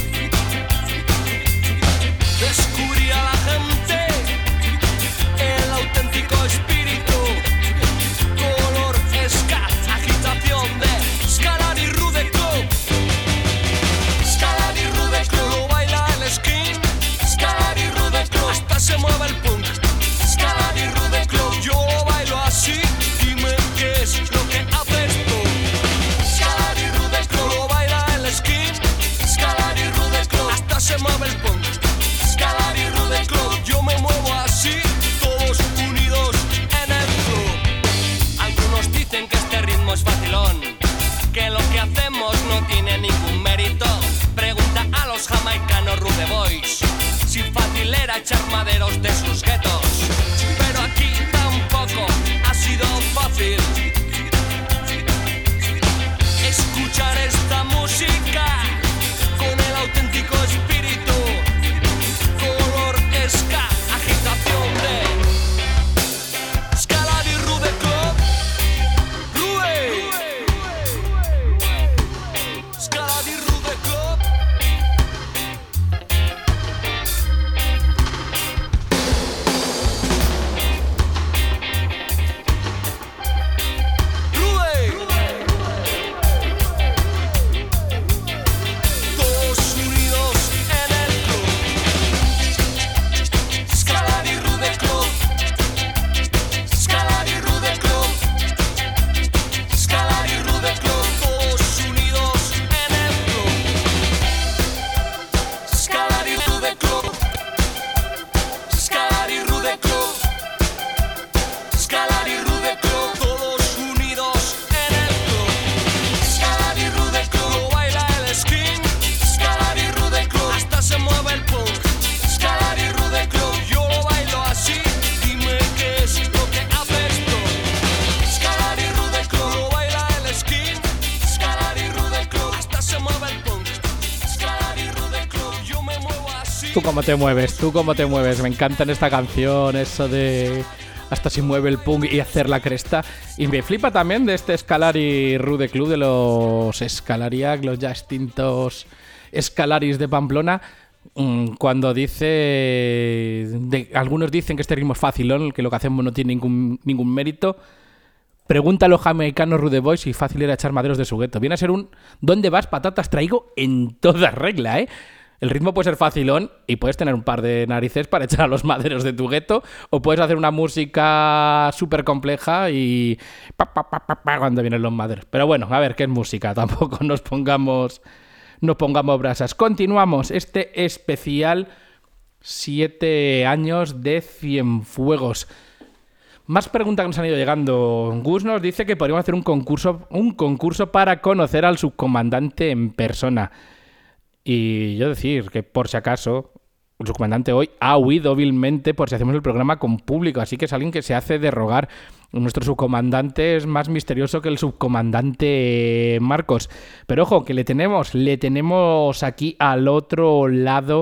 descubrir a la gente el auténtico espíritu, color ska, agitación de Scalari Rude Club. Scalari Rude Club, skin, Scalari Rude Club, hasta se mueve el punk. Scalari Rude Club, yo lo bailo así, dime qué es lo que haces tú. Scalari Rude Club, lo baila el skin, Scalari Rude Club, hasta se mueve el punk. Scalari Rude Club, yo me muevo así, todos unidos en el club. Algunos dicen que este ritmo es facilón, que lo que hacemos no tiene ningún mérito. Pregunta a los jamaicanos Rude Boys si fácil era echar maderos de sus guetos. Pero aquí tampoco ha sido fácil escuchar esta música con el auténtico espíritu, color ska, agitación de Scalari Rude Club. Rude Scalari Rude Club.
Tú cómo te mueves, tú cómo te mueves. Me encanta en esta canción eso de hasta si mueve el punk y hacer la cresta. Y me flipa también de este Scalari Rude Club, de los Scalariac, los ya extintos Scalaris de Pamplona, cuando dice... De, algunos dicen que este ritmo es facilón, que lo que hacemos no tiene ningún, ningún mérito. Pregunta a los jamaicanos Rude Boys si fácil era echar maderos de su gueto. Viene a ser un ¿dónde vas, patatas? Traigo en toda regla, ¿eh? El ritmo puede ser facilón y puedes tener un par de narices para echar a los maderos de tu gueto, o puedes hacer una música súper compleja y pa, pa, pa, pa, pa, cuando vienen los maderos. Pero bueno, a ver, ¿qué es música? Tampoco nos pongamos, nos pongamos brasas. Continuamos este especial siete años de Cienfuegos. Más preguntas que nos han ido llegando. Gus nos dice que podríamos hacer un concurso, un concurso para conocer al subcomandante en persona. Y yo decir que por si acaso el subcomandante hoy ha huido vilmente por si hacemos el programa con público, así que es alguien que se hace de rogar. Nuestro subcomandante es más misterioso que el subcomandante Marcos. Pero ojo, que le tenemos, le tenemos aquí al otro lado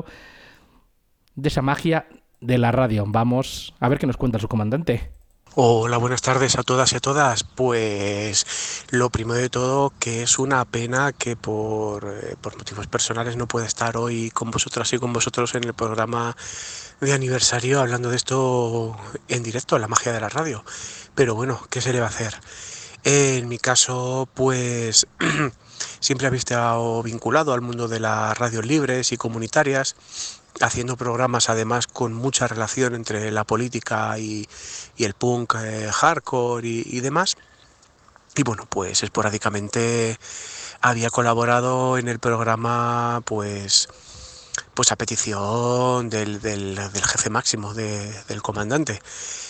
de esa magia de la radio. Vamos a ver qué nos cuenta el subcomandante.
Hola, buenas tardes a todas y a todas. Pues lo primero de todo, que es una pena que por, eh, por motivos personales no pueda estar hoy con vosotras y con vosotros en el programa de aniversario hablando de esto en directo, la magia de la radio. Pero bueno, ¿qué se le va a hacer? En mi caso, pues siempre había estado vinculado al mundo de las radios libres y comunitarias, haciendo programas además con mucha relación entre la política y, y el punk eh, hardcore y, y demás. Y bueno, pues esporádicamente había colaborado en el programa pues, pues a petición del, del, del jefe máximo de, del comandante.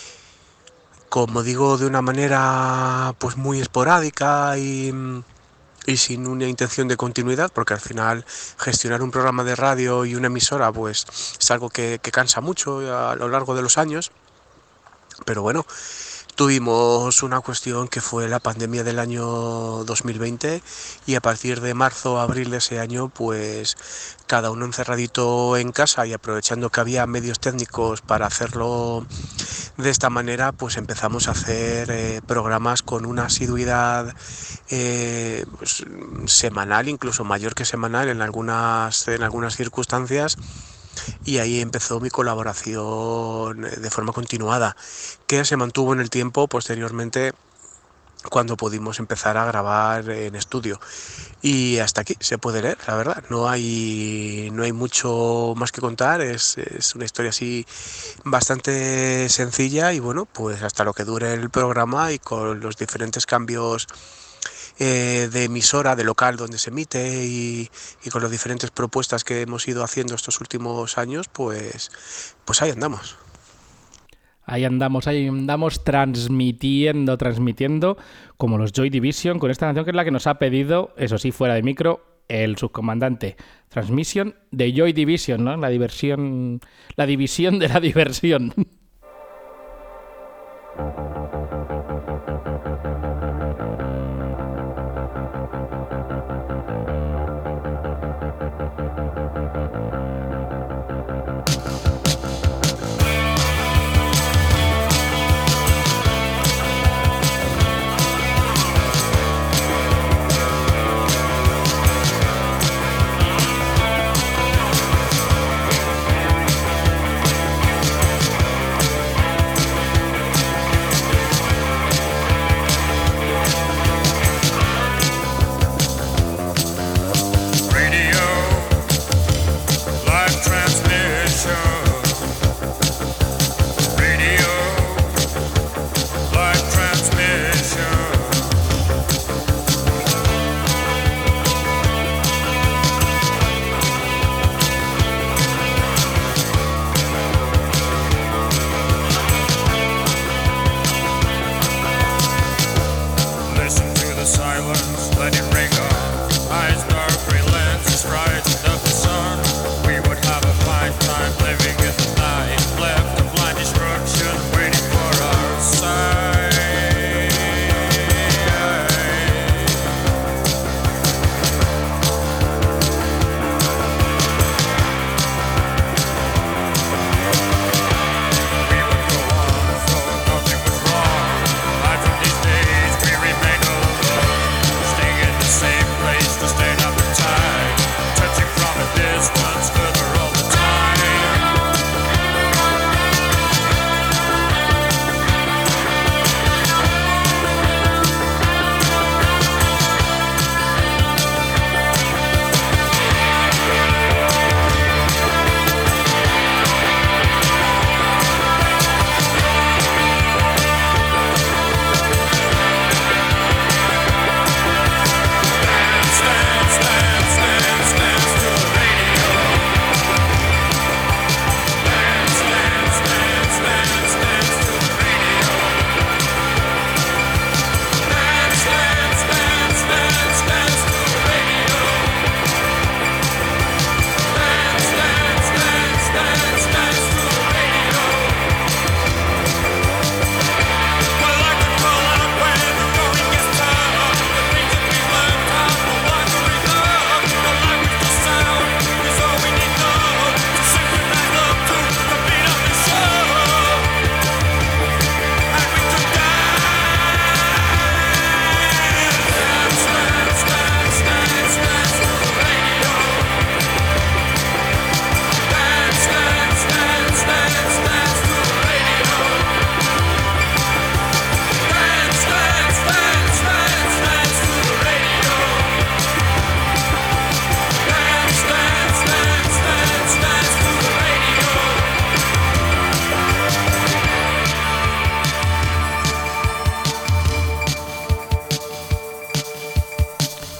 Como digo, de una manera pues muy esporádica y... y sin una intención de continuidad, porque al final gestionar un programa de radio y una emisora pues es algo que, que cansa mucho a lo largo de los años. Pero bueno, tuvimos una cuestión que fue la pandemia del año dos mil veinte y a partir de marzo, abril de ese año, pues cada uno encerradito en casa y aprovechando que había medios técnicos para hacerlo de esta manera, pues empezamos a hacer eh, programas con una asiduidad eh, pues, semanal, incluso mayor que semanal en algunas, en algunas circunstancias. Y ahí empezó mi colaboración de forma continuada, que se mantuvo en el tiempo posteriormente cuando pudimos empezar a grabar en estudio. Y hasta aquí se puede leer, la verdad. No hay, no hay mucho más que contar, es, es una historia así bastante sencilla y bueno, pues hasta lo que dure el programa y con los diferentes cambios Eh, de emisora, de local donde se emite y, y con las diferentes propuestas que hemos ido haciendo estos últimos años, pues, pues ahí andamos.
Ahí andamos, ahí andamos transmitiendo, transmitiendo como los Joy Division con esta canción que es la que nos ha pedido, eso sí, fuera de micro, el subcomandante. Transmission de Joy Division, ¿no? La diversión, la división de la diversión.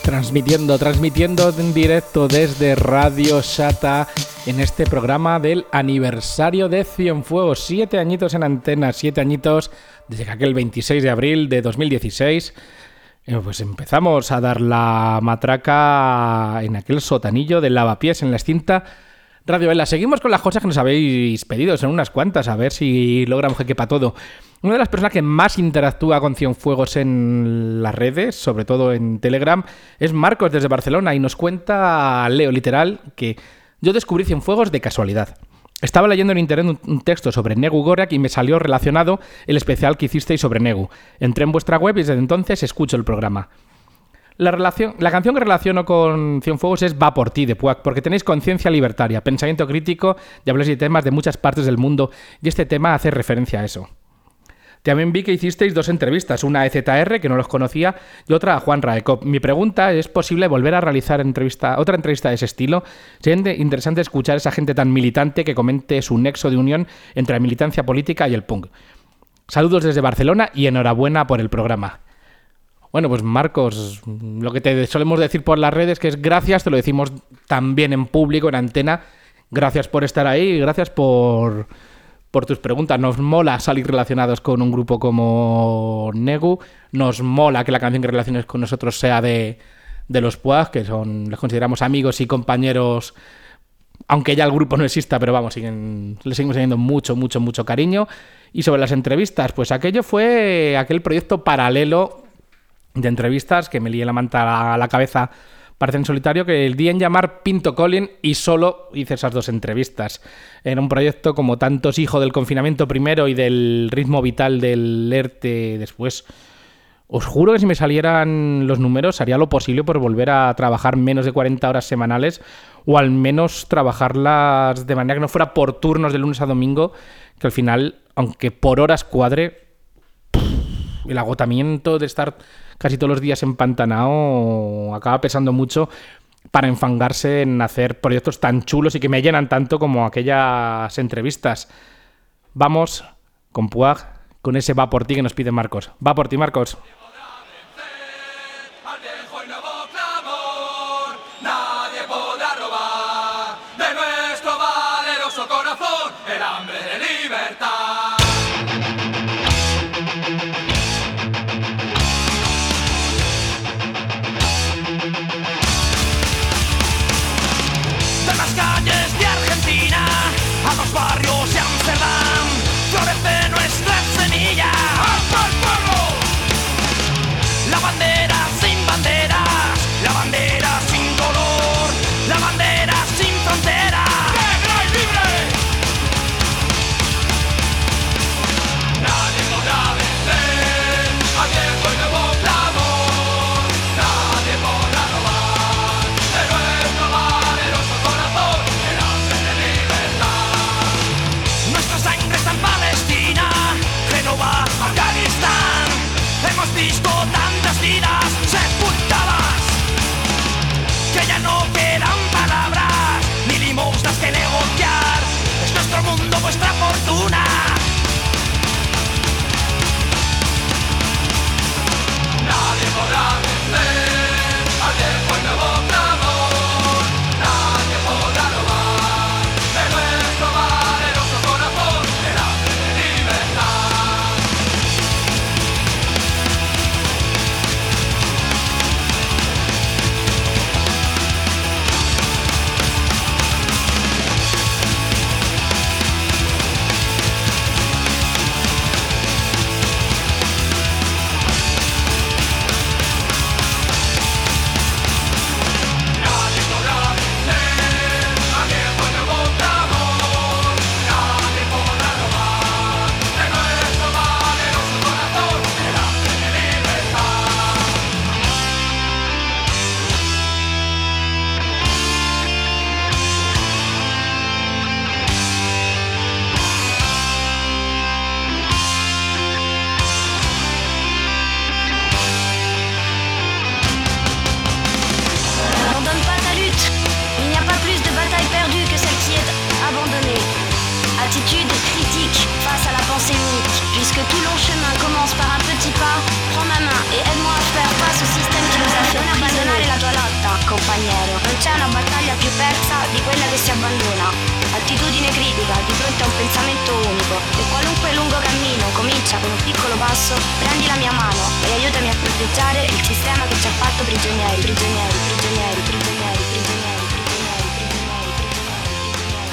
Transmitiendo, transmitiendo en directo desde Radio Shata en este programa del aniversario de Cienfuegos. Siete añitos en antena, siete añitos desde aquel veintiséis de abril de dos mil dieciséis. Eh, pues empezamos a dar la matraca en aquel sotanillo del Lavapiés en la extinta Radio Vela. Seguimos con las cosas que nos habéis pedido, son unas cuantas, a ver si logramos que quepa todo. Una de las personas que más interactúa con Cienfuegos en las redes, sobre todo en Telegram, es Marcos desde Barcelona y nos cuenta, leo literal, que yo descubrí Cienfuegos de casualidad. Estaba leyendo en internet un texto sobre Negu Gorak y me salió relacionado el especial que hicisteis sobre Negu. Entré en vuestra web y desde entonces escucho el programa. La, relación, la canción que relaciono con Cienfuegos es Va por ti, de Puac, porque tenéis conciencia libertaria, pensamiento crítico y habláis de temas de muchas partes del mundo y este tema hace referencia a eso. También vi que hicisteis dos entrevistas, una a E Z R, que no los conocía, y otra a Juan Raekop. Mi pregunta es, ¿es posible volver a realizar entrevista, otra entrevista de ese estilo? Sería interesante escuchar a esa gente tan militante que comente su nexo de unión entre la militancia política y el punk. Saludos desde Barcelona y enhorabuena por el programa. Bueno, pues Marcos, lo que te solemos decir por las redes que es gracias, te lo decimos también en público, en antena. Gracias por estar ahí y gracias por... por tus preguntas. Nos mola salir relacionados con un grupo como Negu, nos mola que la canción que relaciones con nosotros sea de, de los Puag, que son, les consideramos amigos y compañeros, aunque ya el grupo no exista, pero vamos, siguen, les seguimos teniendo mucho, mucho, mucho cariño. Y sobre las entrevistas, pues aquello fue aquel proyecto paralelo de entrevistas que me lié la manta a la cabeza, parece en solitario, que el día en llamar Pinto Colin y solo hice esas dos entrevistas. Era un proyecto como tantos, hijo del confinamiento primero y del ritmo vital del ERTE después. Os juro que si me salieran los números haría lo posible por volver a trabajar menos de cuarenta horas semanales o al menos trabajarlas de manera que no fuera por turnos de lunes a domingo, que al final, aunque por horas cuadre, el agotamiento de estar casi todos los días empantanado acaba pesando mucho para enfangarse en hacer proyectos tan chulos y que me llenan tanto como aquellas entrevistas. Vamos con Puag, con ese Va por ti que nos pide Marcos. Va por ti, Marcos.
Nadie podrá robar de nuestro valeroso corazón el hambre de libertad. A los barrios de Amsterdam florece nuestra semilla. ¡Hasta el pueblo! La bandera sin banderas, la bandera
quella che si abbandona. Attitudine critica di fronte a un pensamento unico. E qualunque lungo cammino comincia con un piccolo passo, prendi la mia mano e aiutami a fronteggiare il sistema che ci ha fatto prigionieri, prigionieri, prigionieri, prigionieri, prigionieri, prigionieri, prigionieri, prigionieri,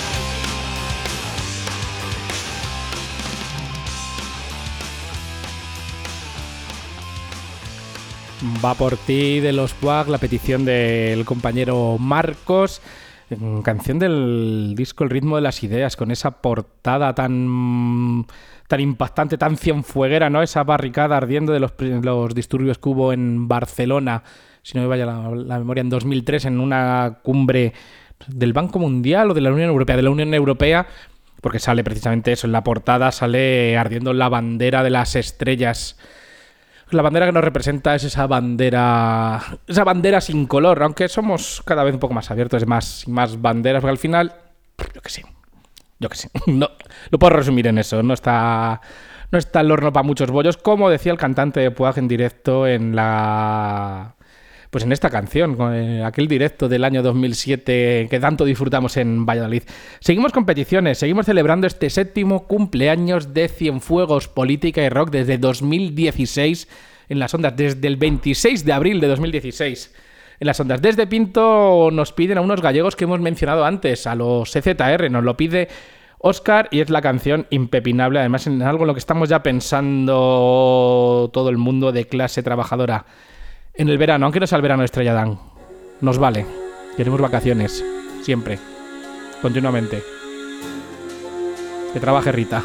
prigionieri. Va por ti de los Quack, la petición del compañero Marcos. Canción del disco El ritmo de las ideas, con esa portada tan tan impactante, tan cienfueguera, ¿no? Esa barricada ardiendo de los, los disturbios que hubo en Barcelona, si no me vaya la, la memoria, en dos mil tres, en una cumbre del Banco Mundial o de la Unión Europea, de la Unión Europea, porque sale precisamente eso, en la portada sale ardiendo la bandera de las estrellas. La bandera que nos representa es esa bandera esa bandera sin color, aunque somos cada vez un poco más abiertos, más, más banderas, porque al final, yo qué sé, yo qué sé, no, lo puedo resumir en eso, no está, no está el horno para muchos bollos, como decía el cantante de Puag en directo en la... Pues en esta canción, con aquel directo del año dos mil siete que tanto disfrutamos en Valladolid. Seguimos con peticiones, seguimos celebrando este séptimo cumpleaños de Cienfuegos Política y Rock desde dos mil dieciséis en las ondas, desde el veintiséis de abril de dos mil dieciséis en las ondas. Desde Pinto nos piden a unos gallegos que hemos mencionado antes, a los E Z R, nos lo pide Óscar y es la canción Impepinable, además en algo en lo que estamos ya pensando todo el mundo de clase trabajadora. En el verano, aunque no sea el verano Estrella Dan, nos vale. Queremos vacaciones, siempre, continuamente. Que trabaje Rita.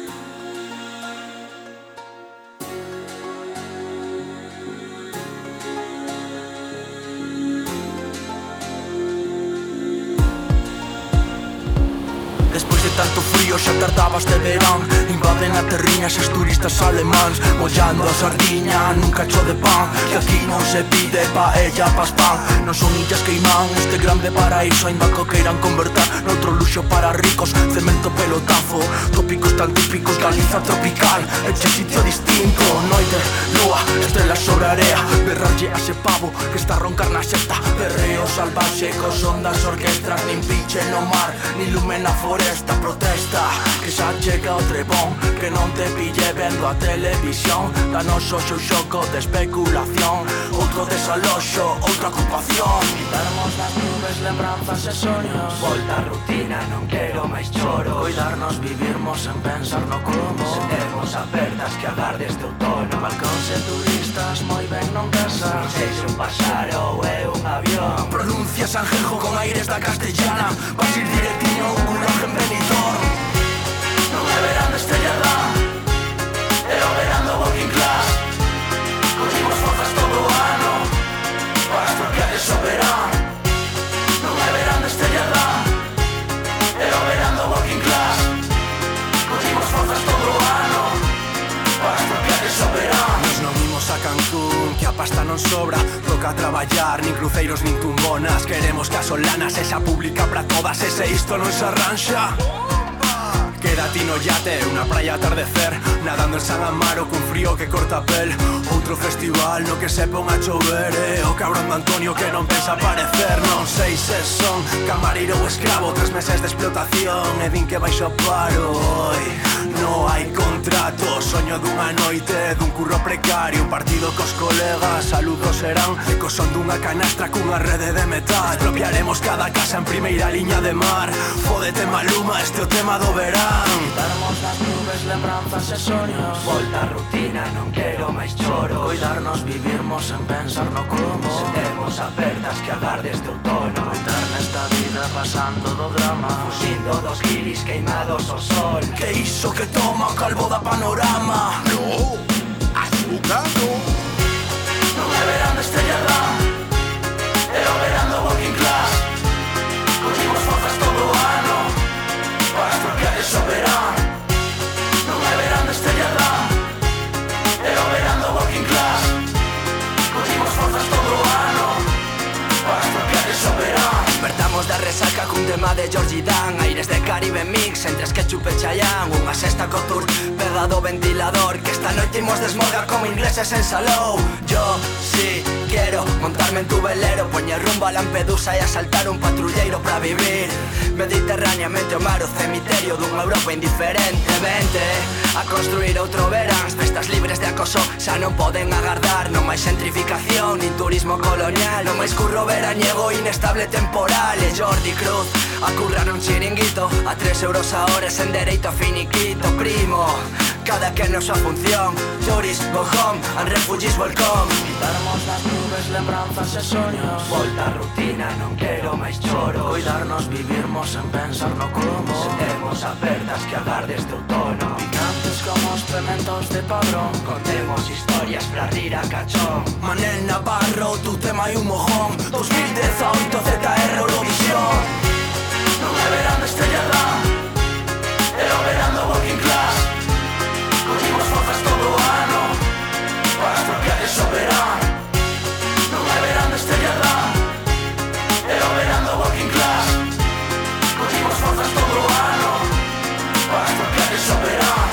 Tanto frío xa tardaba este verán. Invaden a terriñas os turistas alemáns, mollando a sardiña nun cacho de pan. Que aquí non se pide paella pas pan. Non son illas Caimán, este grande paraíso, ainda que o queiran converter noutro luxo para ricos. Cemento pelotazo, tópicos tan típicos, Galiza tropical, eche sitio distinto. Noite, lúa, estrelas sobre area, berralle a ese pavo que está a roncar na xesta. Perreo salvaxe cos ondas orquestras, nin pinche no mar, nin lume na foresta. Protesta, que xa chega o trebón, que non te pille vendo a televisión. Danos o xo xoco de especulación, outro desaloxo, outra ocupación. Quitarmos las nubes, lembranzas e soños, volta a rutina, non quero máis choro. Cuidarnos, vivirmos en pensar no como. Sentemos apertas que agardes de outono. Balcóns e turistas, moi ben non casar. Sei un paxaro ou é un avión. Pronuncia Sanjenjo con aires da castellana. Vas ir directiño un buloje en Benidorm. Non é verán de Estrella Dan, é o verán do working class. Collimos forzas todo o ano para expropiar ese verán. Non é verán de Estrella Dan, é o verán do working class. Collimos forzas todo o ano para expropiar ese verán. Nos non imos a Cancún, que a pasta non sobra. Toca traballar, nin cruceiros nin tumbonas. Queremos que a Solana sexa pública para todas, e se isto non se arranxa, quédate no yate, unha praia atardecer, nadando en San Amaro cun frío que corta a pel. Outro festival no que se pon a chover, eh, o cabrón de Antonio que non pensa aparecer. Non sei se son camareiro ou escravo, tres meses de explotación e din que baixo paro. Oi, no hai contrato, soño dunha noite, dun curro precario, un partido cos colegas, saludos serán e co son dunha canastra cunha rede de metal. Expropiaremos cada casa en primeira liña de mar. Fódete Maluma, este o tema do verán. Quitarmos las nubes, lembranzas e soños, volta a rutina, non quero máis choro. Cuidarnos, vivirmos en pensar no como. Sentemos apertas que agardes de outono. Estar nesta vida pasando do drama, fuxindo dos guiris queimados ao sol. Que iso que toma o calvo da panorama.
No, azúcar no.
Non é verán de Estrella Dan, é o verán do working class. Collimos forzas todo o ano para expropiar ese verán. Non é verán de Estrella Dan, é o verán do working class. Collimos forzas todo o ano para expropiar ese verán. Despertamos da resaca cun tema de Georgie Dan, aires de Caribe Mix, entre Sketchup e Chayanne. Unha sexta co tour pegado ao ventilador, que esta noite imos desmorgar como ingleses en salou. Yo sí quiero montarme en tu velero, poñer rumbo a Lampedusa e asaltar un patrulleiro para vivir mediterráneamente o mar o cemiterio dunha Europa indiferente. Vente a construir outro verán, festas libres de acoso xa non poden agardar. Non máis gentrificación, nin turismo colonial, non máis curro veraniego inestable temporal. E Jordi Cruz a currar un chiringuito a tres euros a hora sen dereito a finiquito, primo. Cada que na súa función, tourists go home and refugees welcome.
Quitarmos las nubes, lembranzas e soños,
volta a rutina, non quero máis choros.
Cuidarnos, vivirmos en pensar no como.
Se temos apertas que agar deste outono,
picantes como os pementos de padrón.
Contemos historias pra rir a cachón.
Manel Navarro, tu tema e un mojón. dos mil dezaoito Z R Eurovisión. Non é verán de estrellada, é o verán do working class. Collimos forzas todo o ano para estropear e soberán. Non é verán de estrellada, é o verán do working class. Collimos forzas todo o ano para estropear e soberán.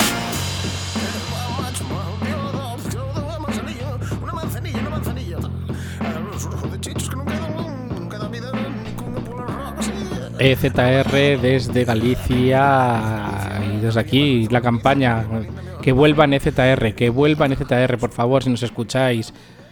Una manzanilla, una manzanilla. De chichos que non quedan, non queda vida ninguna por las ramas.
E Z R desde Galicia y desde aquí la campaña que vuelvan E Z R, que vuelvan E Z R, por favor, si nos escucháis.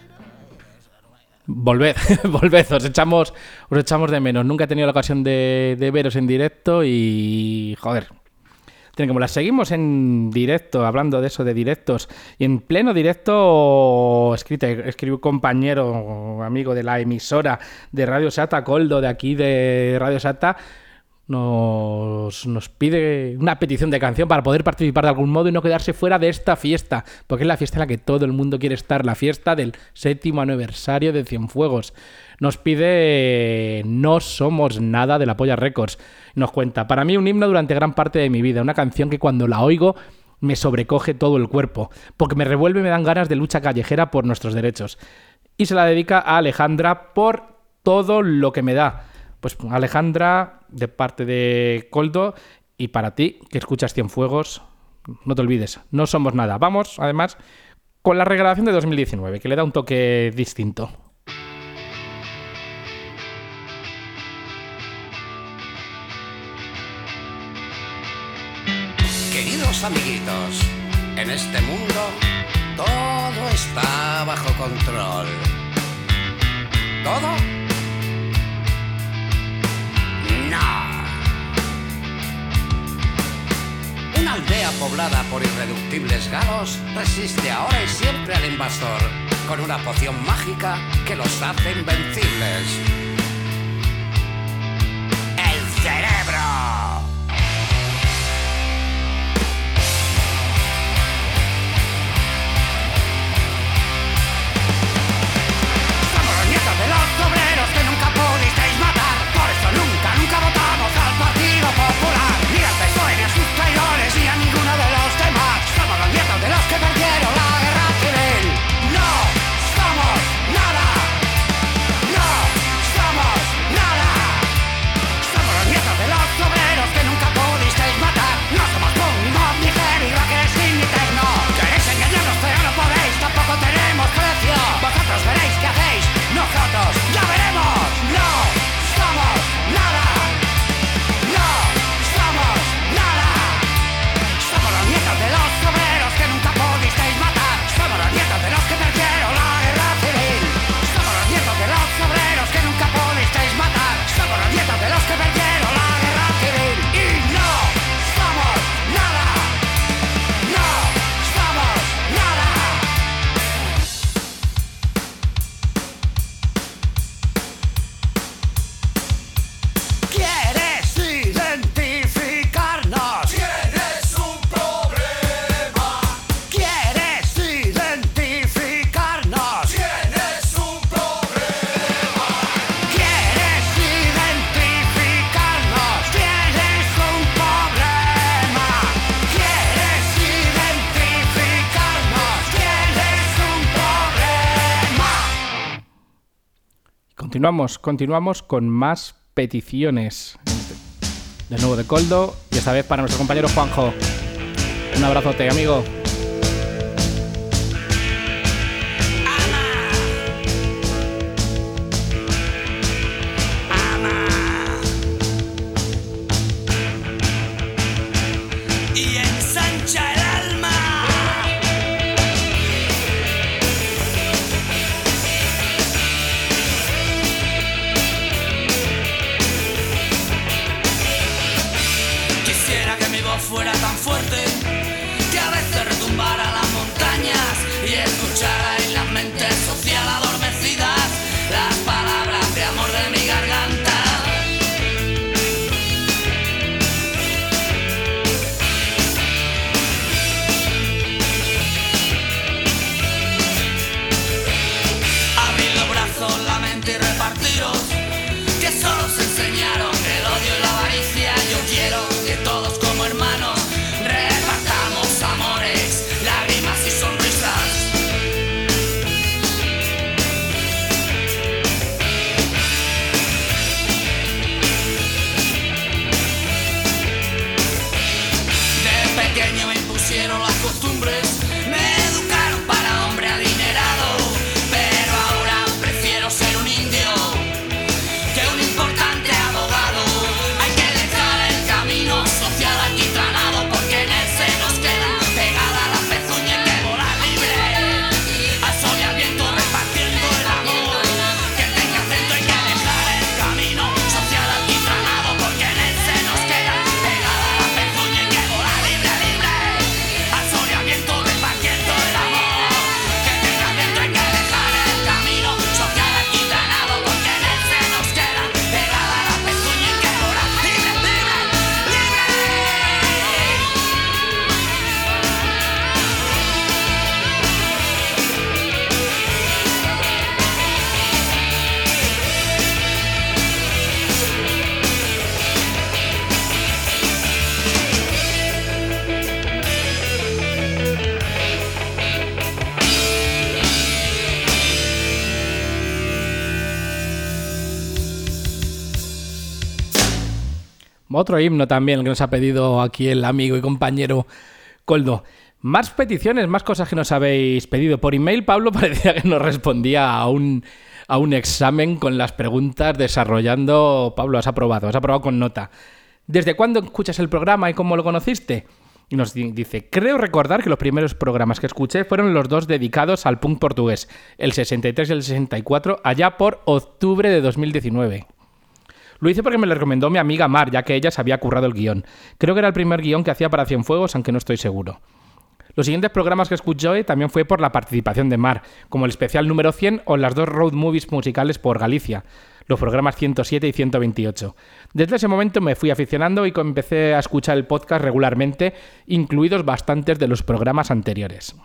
Volved, volved, os echamos, os echamos de menos. Nunca he tenido la ocasión de, de veros en directo y joder. Como las seguimos en directo, hablando de eso, de directos, y en pleno directo escribe, escribe un compañero, amigo de la emisora de Radio Sata, Coldo, de aquí de Radio Sata, nos, nos pide una petición de canción para poder participar de algún modo y no quedarse fuera de esta fiesta, porque es la fiesta en la que todo el mundo quiere estar, la fiesta del séptimo aniversario de Cienfuegos. Nos pide No Somos Nada de La Polla Records. Nos cuenta, para mí un himno durante gran parte de mi vida, una canción que cuando la oigo me sobrecoge todo el cuerpo, porque me revuelve y me dan ganas de lucha callejera por nuestros derechos. Y se la dedica a Alejandra por todo lo que me da. Pues Alejandra, de parte de Coldo, y para ti, que escuchas Cienfuegos, no te olvides, No Somos Nada. Vamos, además, con la regrabación de dos mil diecinueve, que le da un toque distinto.
Queridos amiguitos, en este mundo todo está bajo control. ¿Todo? No. Una aldea poblada por irreductibles galos resiste ahora y siempre al invasor con una poción mágica que los hace invencibles. ¡El cerebro! De los obreros que nunca pudisteis matar, por eso nunca, nunca votamos al Partido Popular, ni al P S O E, ni a sus traidores, ni a ninguno de los demás. Somos los nietos de los que perdieron la guerra civil. No somos nada, no somos nada. Somos los nietos de los obreros que nunca pudisteis matar. No somos punk, ni mob, ni Jerry, rockers, ni techno. Queréis engañarnos pero no podéis, tampoco tenemos precio. Vosotros veréis qué hacéis. Nosotros ya veremos. No somos nada. No somos nada. Somos los nietos de los obreros que nunca pudisteis matar. Somos los nietos de los que perdieron la guerra civil. Somos los nietos de los obreros que nunca pudisteis matar. Somos los nietos de los que perdieron la guerra civil. Y no somos nada. No somos nada. ¿Quieres identificarnos? Tienes un problema. ¿Quieres identificarnos? Tienes un problema. ¿Quieres identificarnos? Tienes un problema. ¿Quieres identificarnos? Tienes un problema.
Continuamos, continuamos con más peticiones. De nuevo de Coldo, y esta vez para nuestro compañero Juanjo. Un abrazote, amigo. Otro himno también, el que nos ha pedido aquí el amigo y compañero Koldo. Más peticiones, más cosas que nos habéis pedido. Por email, Pablo parecía que nos respondía a un, a un examen con las preguntas desarrollando... Pablo, has aprobado, has aprobado con nota. ¿Desde cuándo escuchas el programa y cómo lo conociste? Y nos dice, creo recordar que los primeros programas que escuché fueron los dos dedicados al punk portugués, el sesenta y tres y el sesenta y cuatro, allá por octubre de dos mil diecinueve. Lo hice porque me lo recomendó mi amiga Mar, ya que ella se había currado el guión. Creo que era el primer guión que hacía para Cienfuegos, aunque no estoy seguro. Los siguientes programas que escuché también fue por la participación de Mar, como el especial número cien o las dos road movies musicales por Galicia, los programas ciento siete y ciento veintiocho. Desde ese momento me fui aficionando y empecé a escuchar el podcast regularmente, incluidos bastantes de los programas anteriores.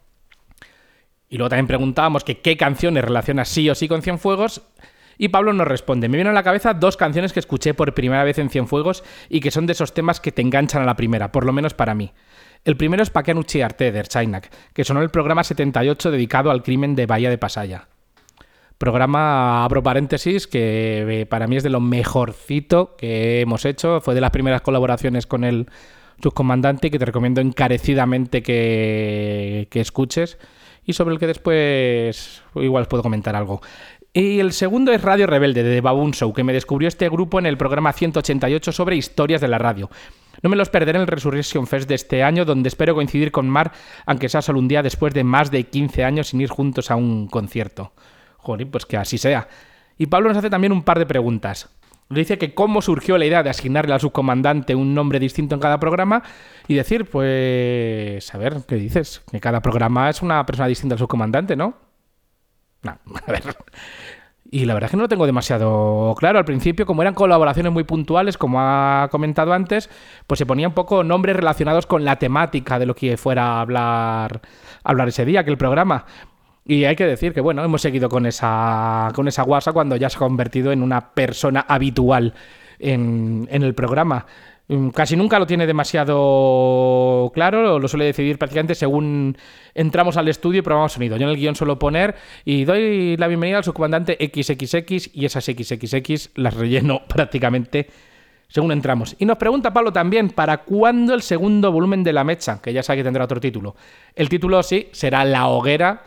Y luego también preguntábamos que qué canciones relaciona sí o sí con Cienfuegos. Y Pablo nos responde, me vienen a la cabeza dos canciones que escuché por primera vez en Cienfuegos y que son de esos temas que te enganchan a la primera, por lo menos para mí. El primero es Pakean Utziarte, de Ertzainak, que sonó en el programa setenta y ocho dedicado al crimen de Bahía de Pasaya. Programa, abro paréntesis, que para mí es de lo mejorcito que hemos hecho. Fue de las primeras colaboraciones con el subcomandante y que te recomiendo encarecidamente que, que escuches. Y sobre el que después igual os puedo comentar algo. Y el segundo es Radio Rebelde, de The Baboon Show, que me descubrió este grupo en el programa ciento ochenta y ocho sobre historias de la radio. No me los perderé en el Resurrection Fest de este año, donde espero coincidir con Mar, aunque sea solo un día después de más de quince años sin ir juntos a un concierto. Joder, pues que así sea. Y Pablo nos hace también un par de preguntas. Le dice que cómo surgió la idea de asignarle al subcomandante un nombre distinto en cada programa y decir, pues, a ver, ¿qué dices? Que cada programa es una persona distinta al subcomandante, ¿no? No, a ver. Y la verdad es que no lo tengo demasiado claro. Al principio, como eran colaboraciones muy puntuales, como ha comentado antes, pues se ponía un poco nombres relacionados con la temática de lo que fuera a hablar, a hablar ese día, que el programa. Y hay que decir que, bueno, hemos seguido con esa, con esa guasa cuando ya se ha convertido en una persona habitual en, en el programa. Casi nunca lo tiene demasiado claro, lo suele decidir prácticamente según entramos al estudio y probamos sonido. Yo en el guión suelo poner y doy la bienvenida al subcomandante equis equis equis y esas equis equis equis las relleno prácticamente según entramos. Y nos pregunta Pablo también, ¿para cuándo el segundo volumen de La Mecha? Que ya sabe que tendrá otro título. El título sí, será La Hoguera.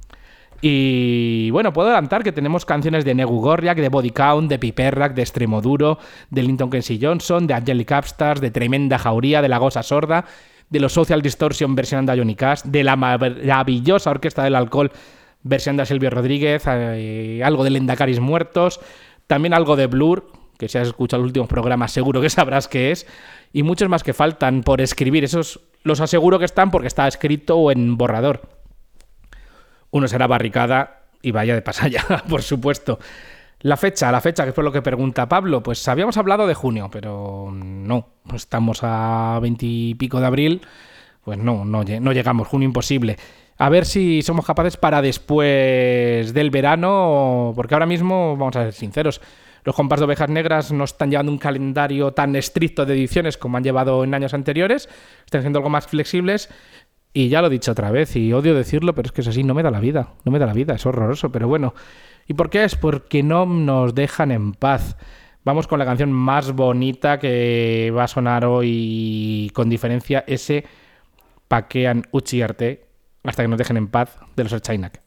Y bueno, puedo adelantar que tenemos canciones de Negu Gorriak, de Body Count, de Piperrak, de Extremoduro, de Linton Kenzie Johnson, de Angelic Upstars, de Tremenda Jauría, de La Gosa Sorda, de los Social Distortion versionando a Johnny Cash, de la maravillosa Orquesta del Alcohol versionando a Silvio Rodríguez, eh, algo de Lendacaris Muertos, también algo de Blur, que si has escuchado los últimos programas seguro que sabrás qué es, y muchos más que faltan por escribir. Esos los aseguro que están porque está escrito o en borrador. Uno será Barricada y Bahía de Pasaya, por supuesto. La fecha, la fecha, que es por lo que pregunta Pablo, pues habíamos hablado de junio, pero no, estamos a veintipico de abril, pues no, no, no llegamos, junio imposible. A ver si somos capaces para después del verano, porque ahora mismo, vamos a ser sinceros, los compas de Ovejas Negras no están llevando un calendario tan estricto de ediciones como han llevado en años anteriores, están siendo algo más flexibles. Y ya lo he dicho otra vez, y odio decirlo, pero es que es así, no me da la vida, no me da la vida, es horroroso, pero bueno. ¿Y por qué es? Porque no nos dejan en paz. Vamos con la canción más bonita que va a sonar hoy con diferencia, ese Pakean Utziarte, hasta que nos dejen en paz, de los Ertzainak.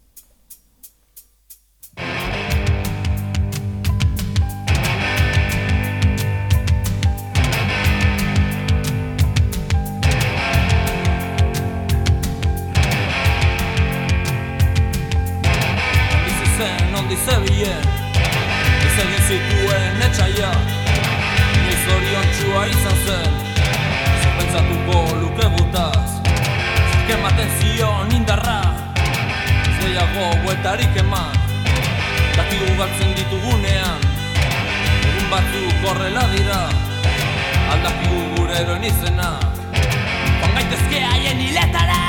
Zebilen, ez egin zituen etxaia, noiz oriontsua izan zen, zer pentsatuko luke gutaz, zerk ematen zion indarra, ez gehiago bueltarik eman, dakigu galtzen ditugunean, egun batzuk horrela dira, aldakigu gure eroen izena, joan gaitezke haien hiletara,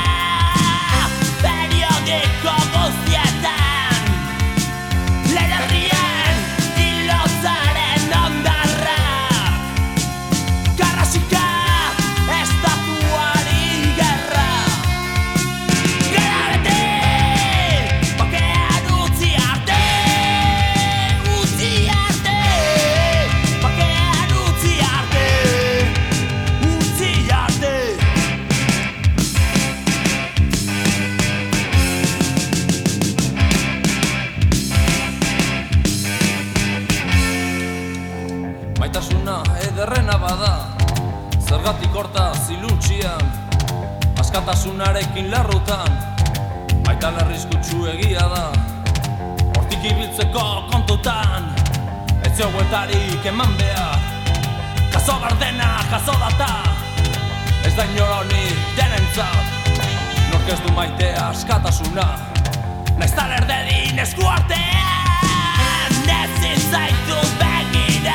periodiko guztietan. Leherrien dilotzaren ondarra, karrasika estatuari gerra. Gara beti, Pakean Utziarte, Utziarte, Pakean Utziarte. Zergatik hortaz iluntzian, askatasunarekin lerrutan, baita lerrizkutsu egia da, hortik ibiltzeko kontutan, ez zio bueltarik eman behar, jaso bardena, jaso data, ez da inoronik denentzat, nork ez du maitea askatasuna, naiz taler dedin esku artean, ezin zaitu begira.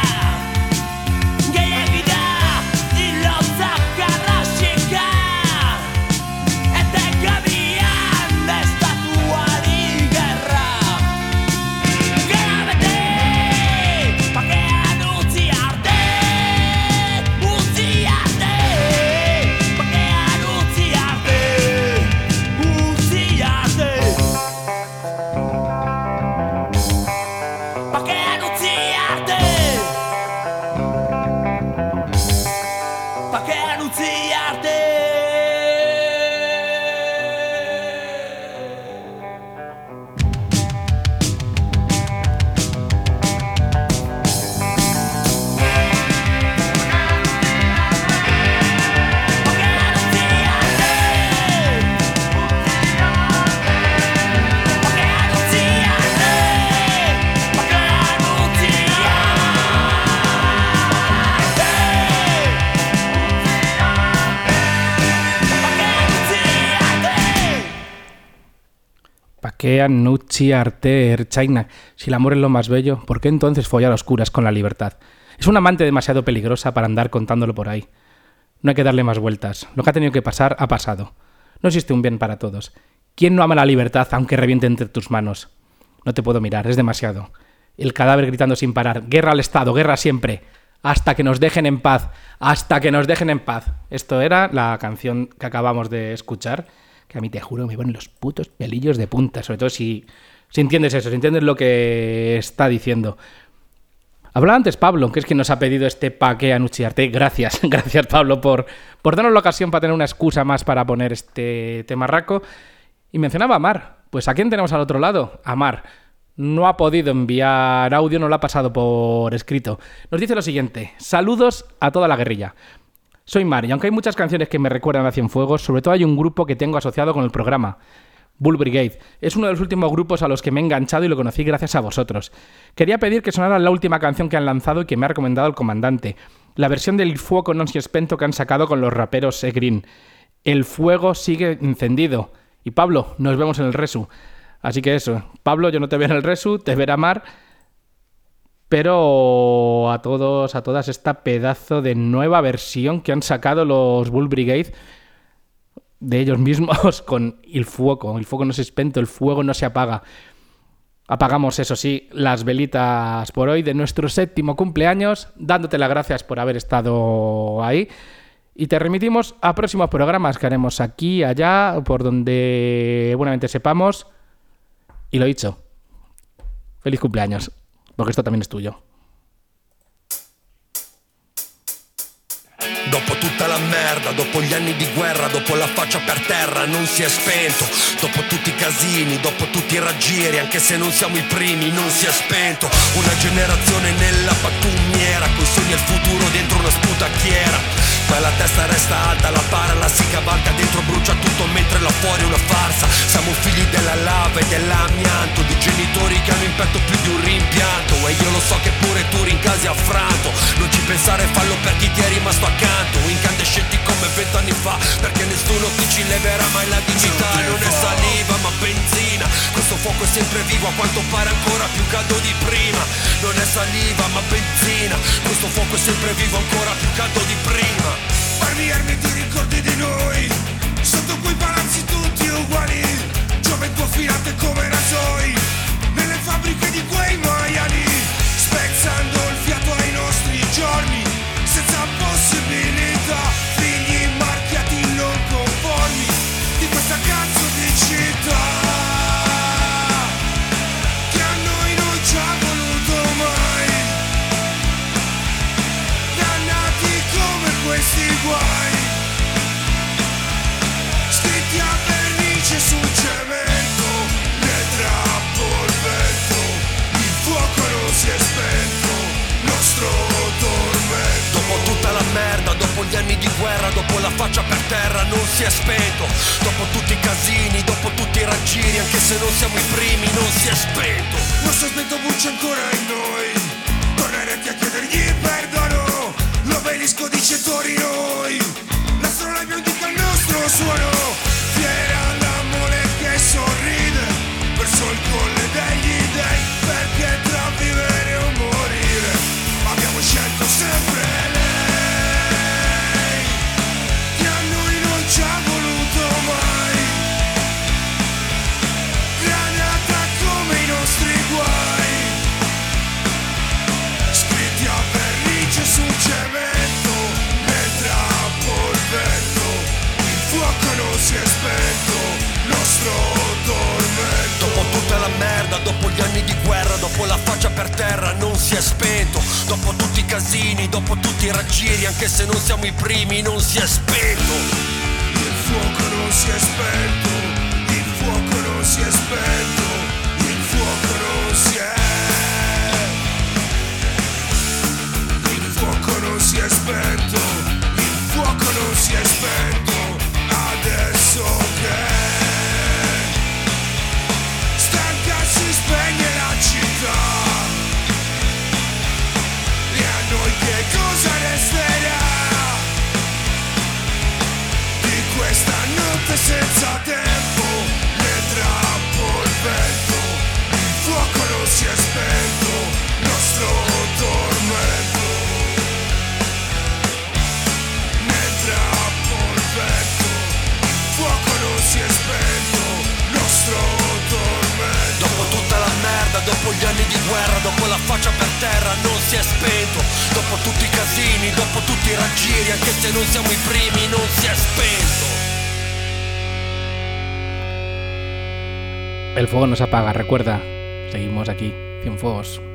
Pakean utzi arte ertzaina. Si el amor es lo más bello, ¿por qué entonces follar a oscuras con la libertad? Es una amante demasiado peligrosa para andar contándolo por ahí. No hay que darle más vueltas. Lo que ha tenido que pasar, ha pasado. No existe un bien para todos. ¿Quién no ama la libertad aunque reviente entre tus manos? No te puedo mirar, es demasiado. El cadáver gritando sin parar. Guerra al Estado, guerra siempre. Hasta que nos dejen en paz. Hasta que nos dejen en paz. Esto era la canción que acabamos de escuchar. Que a mí te juro me ponen los putos pelillos de punta. Sobre todo si, si entiendes eso, si entiendes lo que está diciendo. Hablaba antes Pablo, que es quien nos ha pedido este Pakean utzi arte. Gracias, gracias Pablo por, por darnos la ocasión para tener una excusa más para poner este temarraco. Y mencionaba a Mar. Pues ¿a quién tenemos al otro lado? A Mar. No ha podido enviar audio, no lo ha pasado por escrito. Nos dice lo siguiente: saludos a toda la guerrilla. Soy Mar, y aunque hay muchas canciones que me recuerdan a Cienfuegos, sobre todo hay un grupo que tengo asociado con el programa, Bull Brigade. Es uno de los últimos grupos a los que me he enganchado y lo conocí gracias a vosotros. Quería pedir que sonara la última canción que han lanzado y que me ha recomendado el comandante, la versión del Il fuoco non si è spento que han sacado con los raperos E Green. El fuego sigue encendido. Y Pablo, nos vemos en el Resu. Así que eso, Pablo, yo no te veo en el Resu, te verá Mar. Pero a todos, a todas, esta pedazo de nueva versión que han sacado los Bull Brigade de ellos mismos con el fuego. El fuego no se espento, el fuego no se apaga. Apagamos, eso sí, las velitas por hoy de nuestro séptimo cumpleaños, dándote las gracias por haber estado ahí. Y te remitimos a próximos programas que haremos aquí, allá, por donde buenamente sepamos. Y lo dicho, feliz cumpleaños. Porque esto también es tuyo.
Dopo tutta la merda, dopo gli anni di guerra, dopo la faccia per terra non si è spento. Dopo tutti i casini, dopo tutti i raggiri, anche se non siamo i primi non si è spento. Una generazione nella pattumiera, coi sogni e il futuro dentro una sputacchiera. Ma la testa resta alta, la bara la si cavalca, dentro brucia tutto mentre là fuori è una farsa. Siamo figli della lava e dell'amianto, di genitori che hanno in petto più di un rimpianto. E io lo so che pure tu rincasi affranto, non ci pensare, fallo per chi ti è rimasto accanto. Incandescenti come vent'anni fa, perché nessuno qui ci leverà mai la dignità. Non è saliva ma benzina, questo fuoco è sempre vivo, a quanto pare ancora più caldo di prima. Non è saliva ma benzina, questo fuoco è sempre vivo, ancora più caldo di prima.
Armi, armi, ti ricordi di noi, sotto quei palazzi tutti uguali, gioventù affilate come rasoi, nelle fabbriche di quei maiali, spezzando il fiato ai nostri giorni, senza possibilità, figli marchiati non conformi, di questa cazzo di città, che a noi non ci ha voluto mai, dannati come questi guai, scritti a vernice sul cemento, le trappole.
faccia per terra non si è spento. Dopo tutti i casini, dopo tutti i raggiri, anche se non siamo i primi non si è spento.
Lo sospetto brucia ancora in noi, tornerete a chiedergli perdono. L'obelisco dice Torino, l'astronomia indica il nostro suono. Fiera la mole che sorride verso il colle degli dei, perché tra vivere o morire abbiamo scelto sempre lei, che a noi non ci ha voluto mai, granata come i nostri guai, scritti a vernice sul cemento, mentre il vento, il fuoco non si è spento, nostro tormento.
Dopo tutta la merda, dopo gli anni di guerra, dopo la faccia per terra non si è spento. Dopo tutti i casini, dopo tutti i raggiri, anche se non siamo i primi non si è spento.
Il fuoco non si è spento, il fuoco non si è spento, il fuoco non si è. Il fuoco non si è spento, il fuoco non si è spento, adesso che stanca si spegne la città, e a noi che cosa resterà di questa notte senza tempo, né troppo il vento, il fuoco non si è spento, nostro tormento. Troppo il vento, il fuoco non si è spento, nostro tormento.
Dopo tutta la merda, dopo gli anni di guerra, dopo la faccia per terra non si è spento. Dopo tutti i casini, dopo tutti i raggiri, anche se non siamo i primi non si è spento.
El fuego no se apaga, recuerda. Seguimos aquí, Cienfuegos.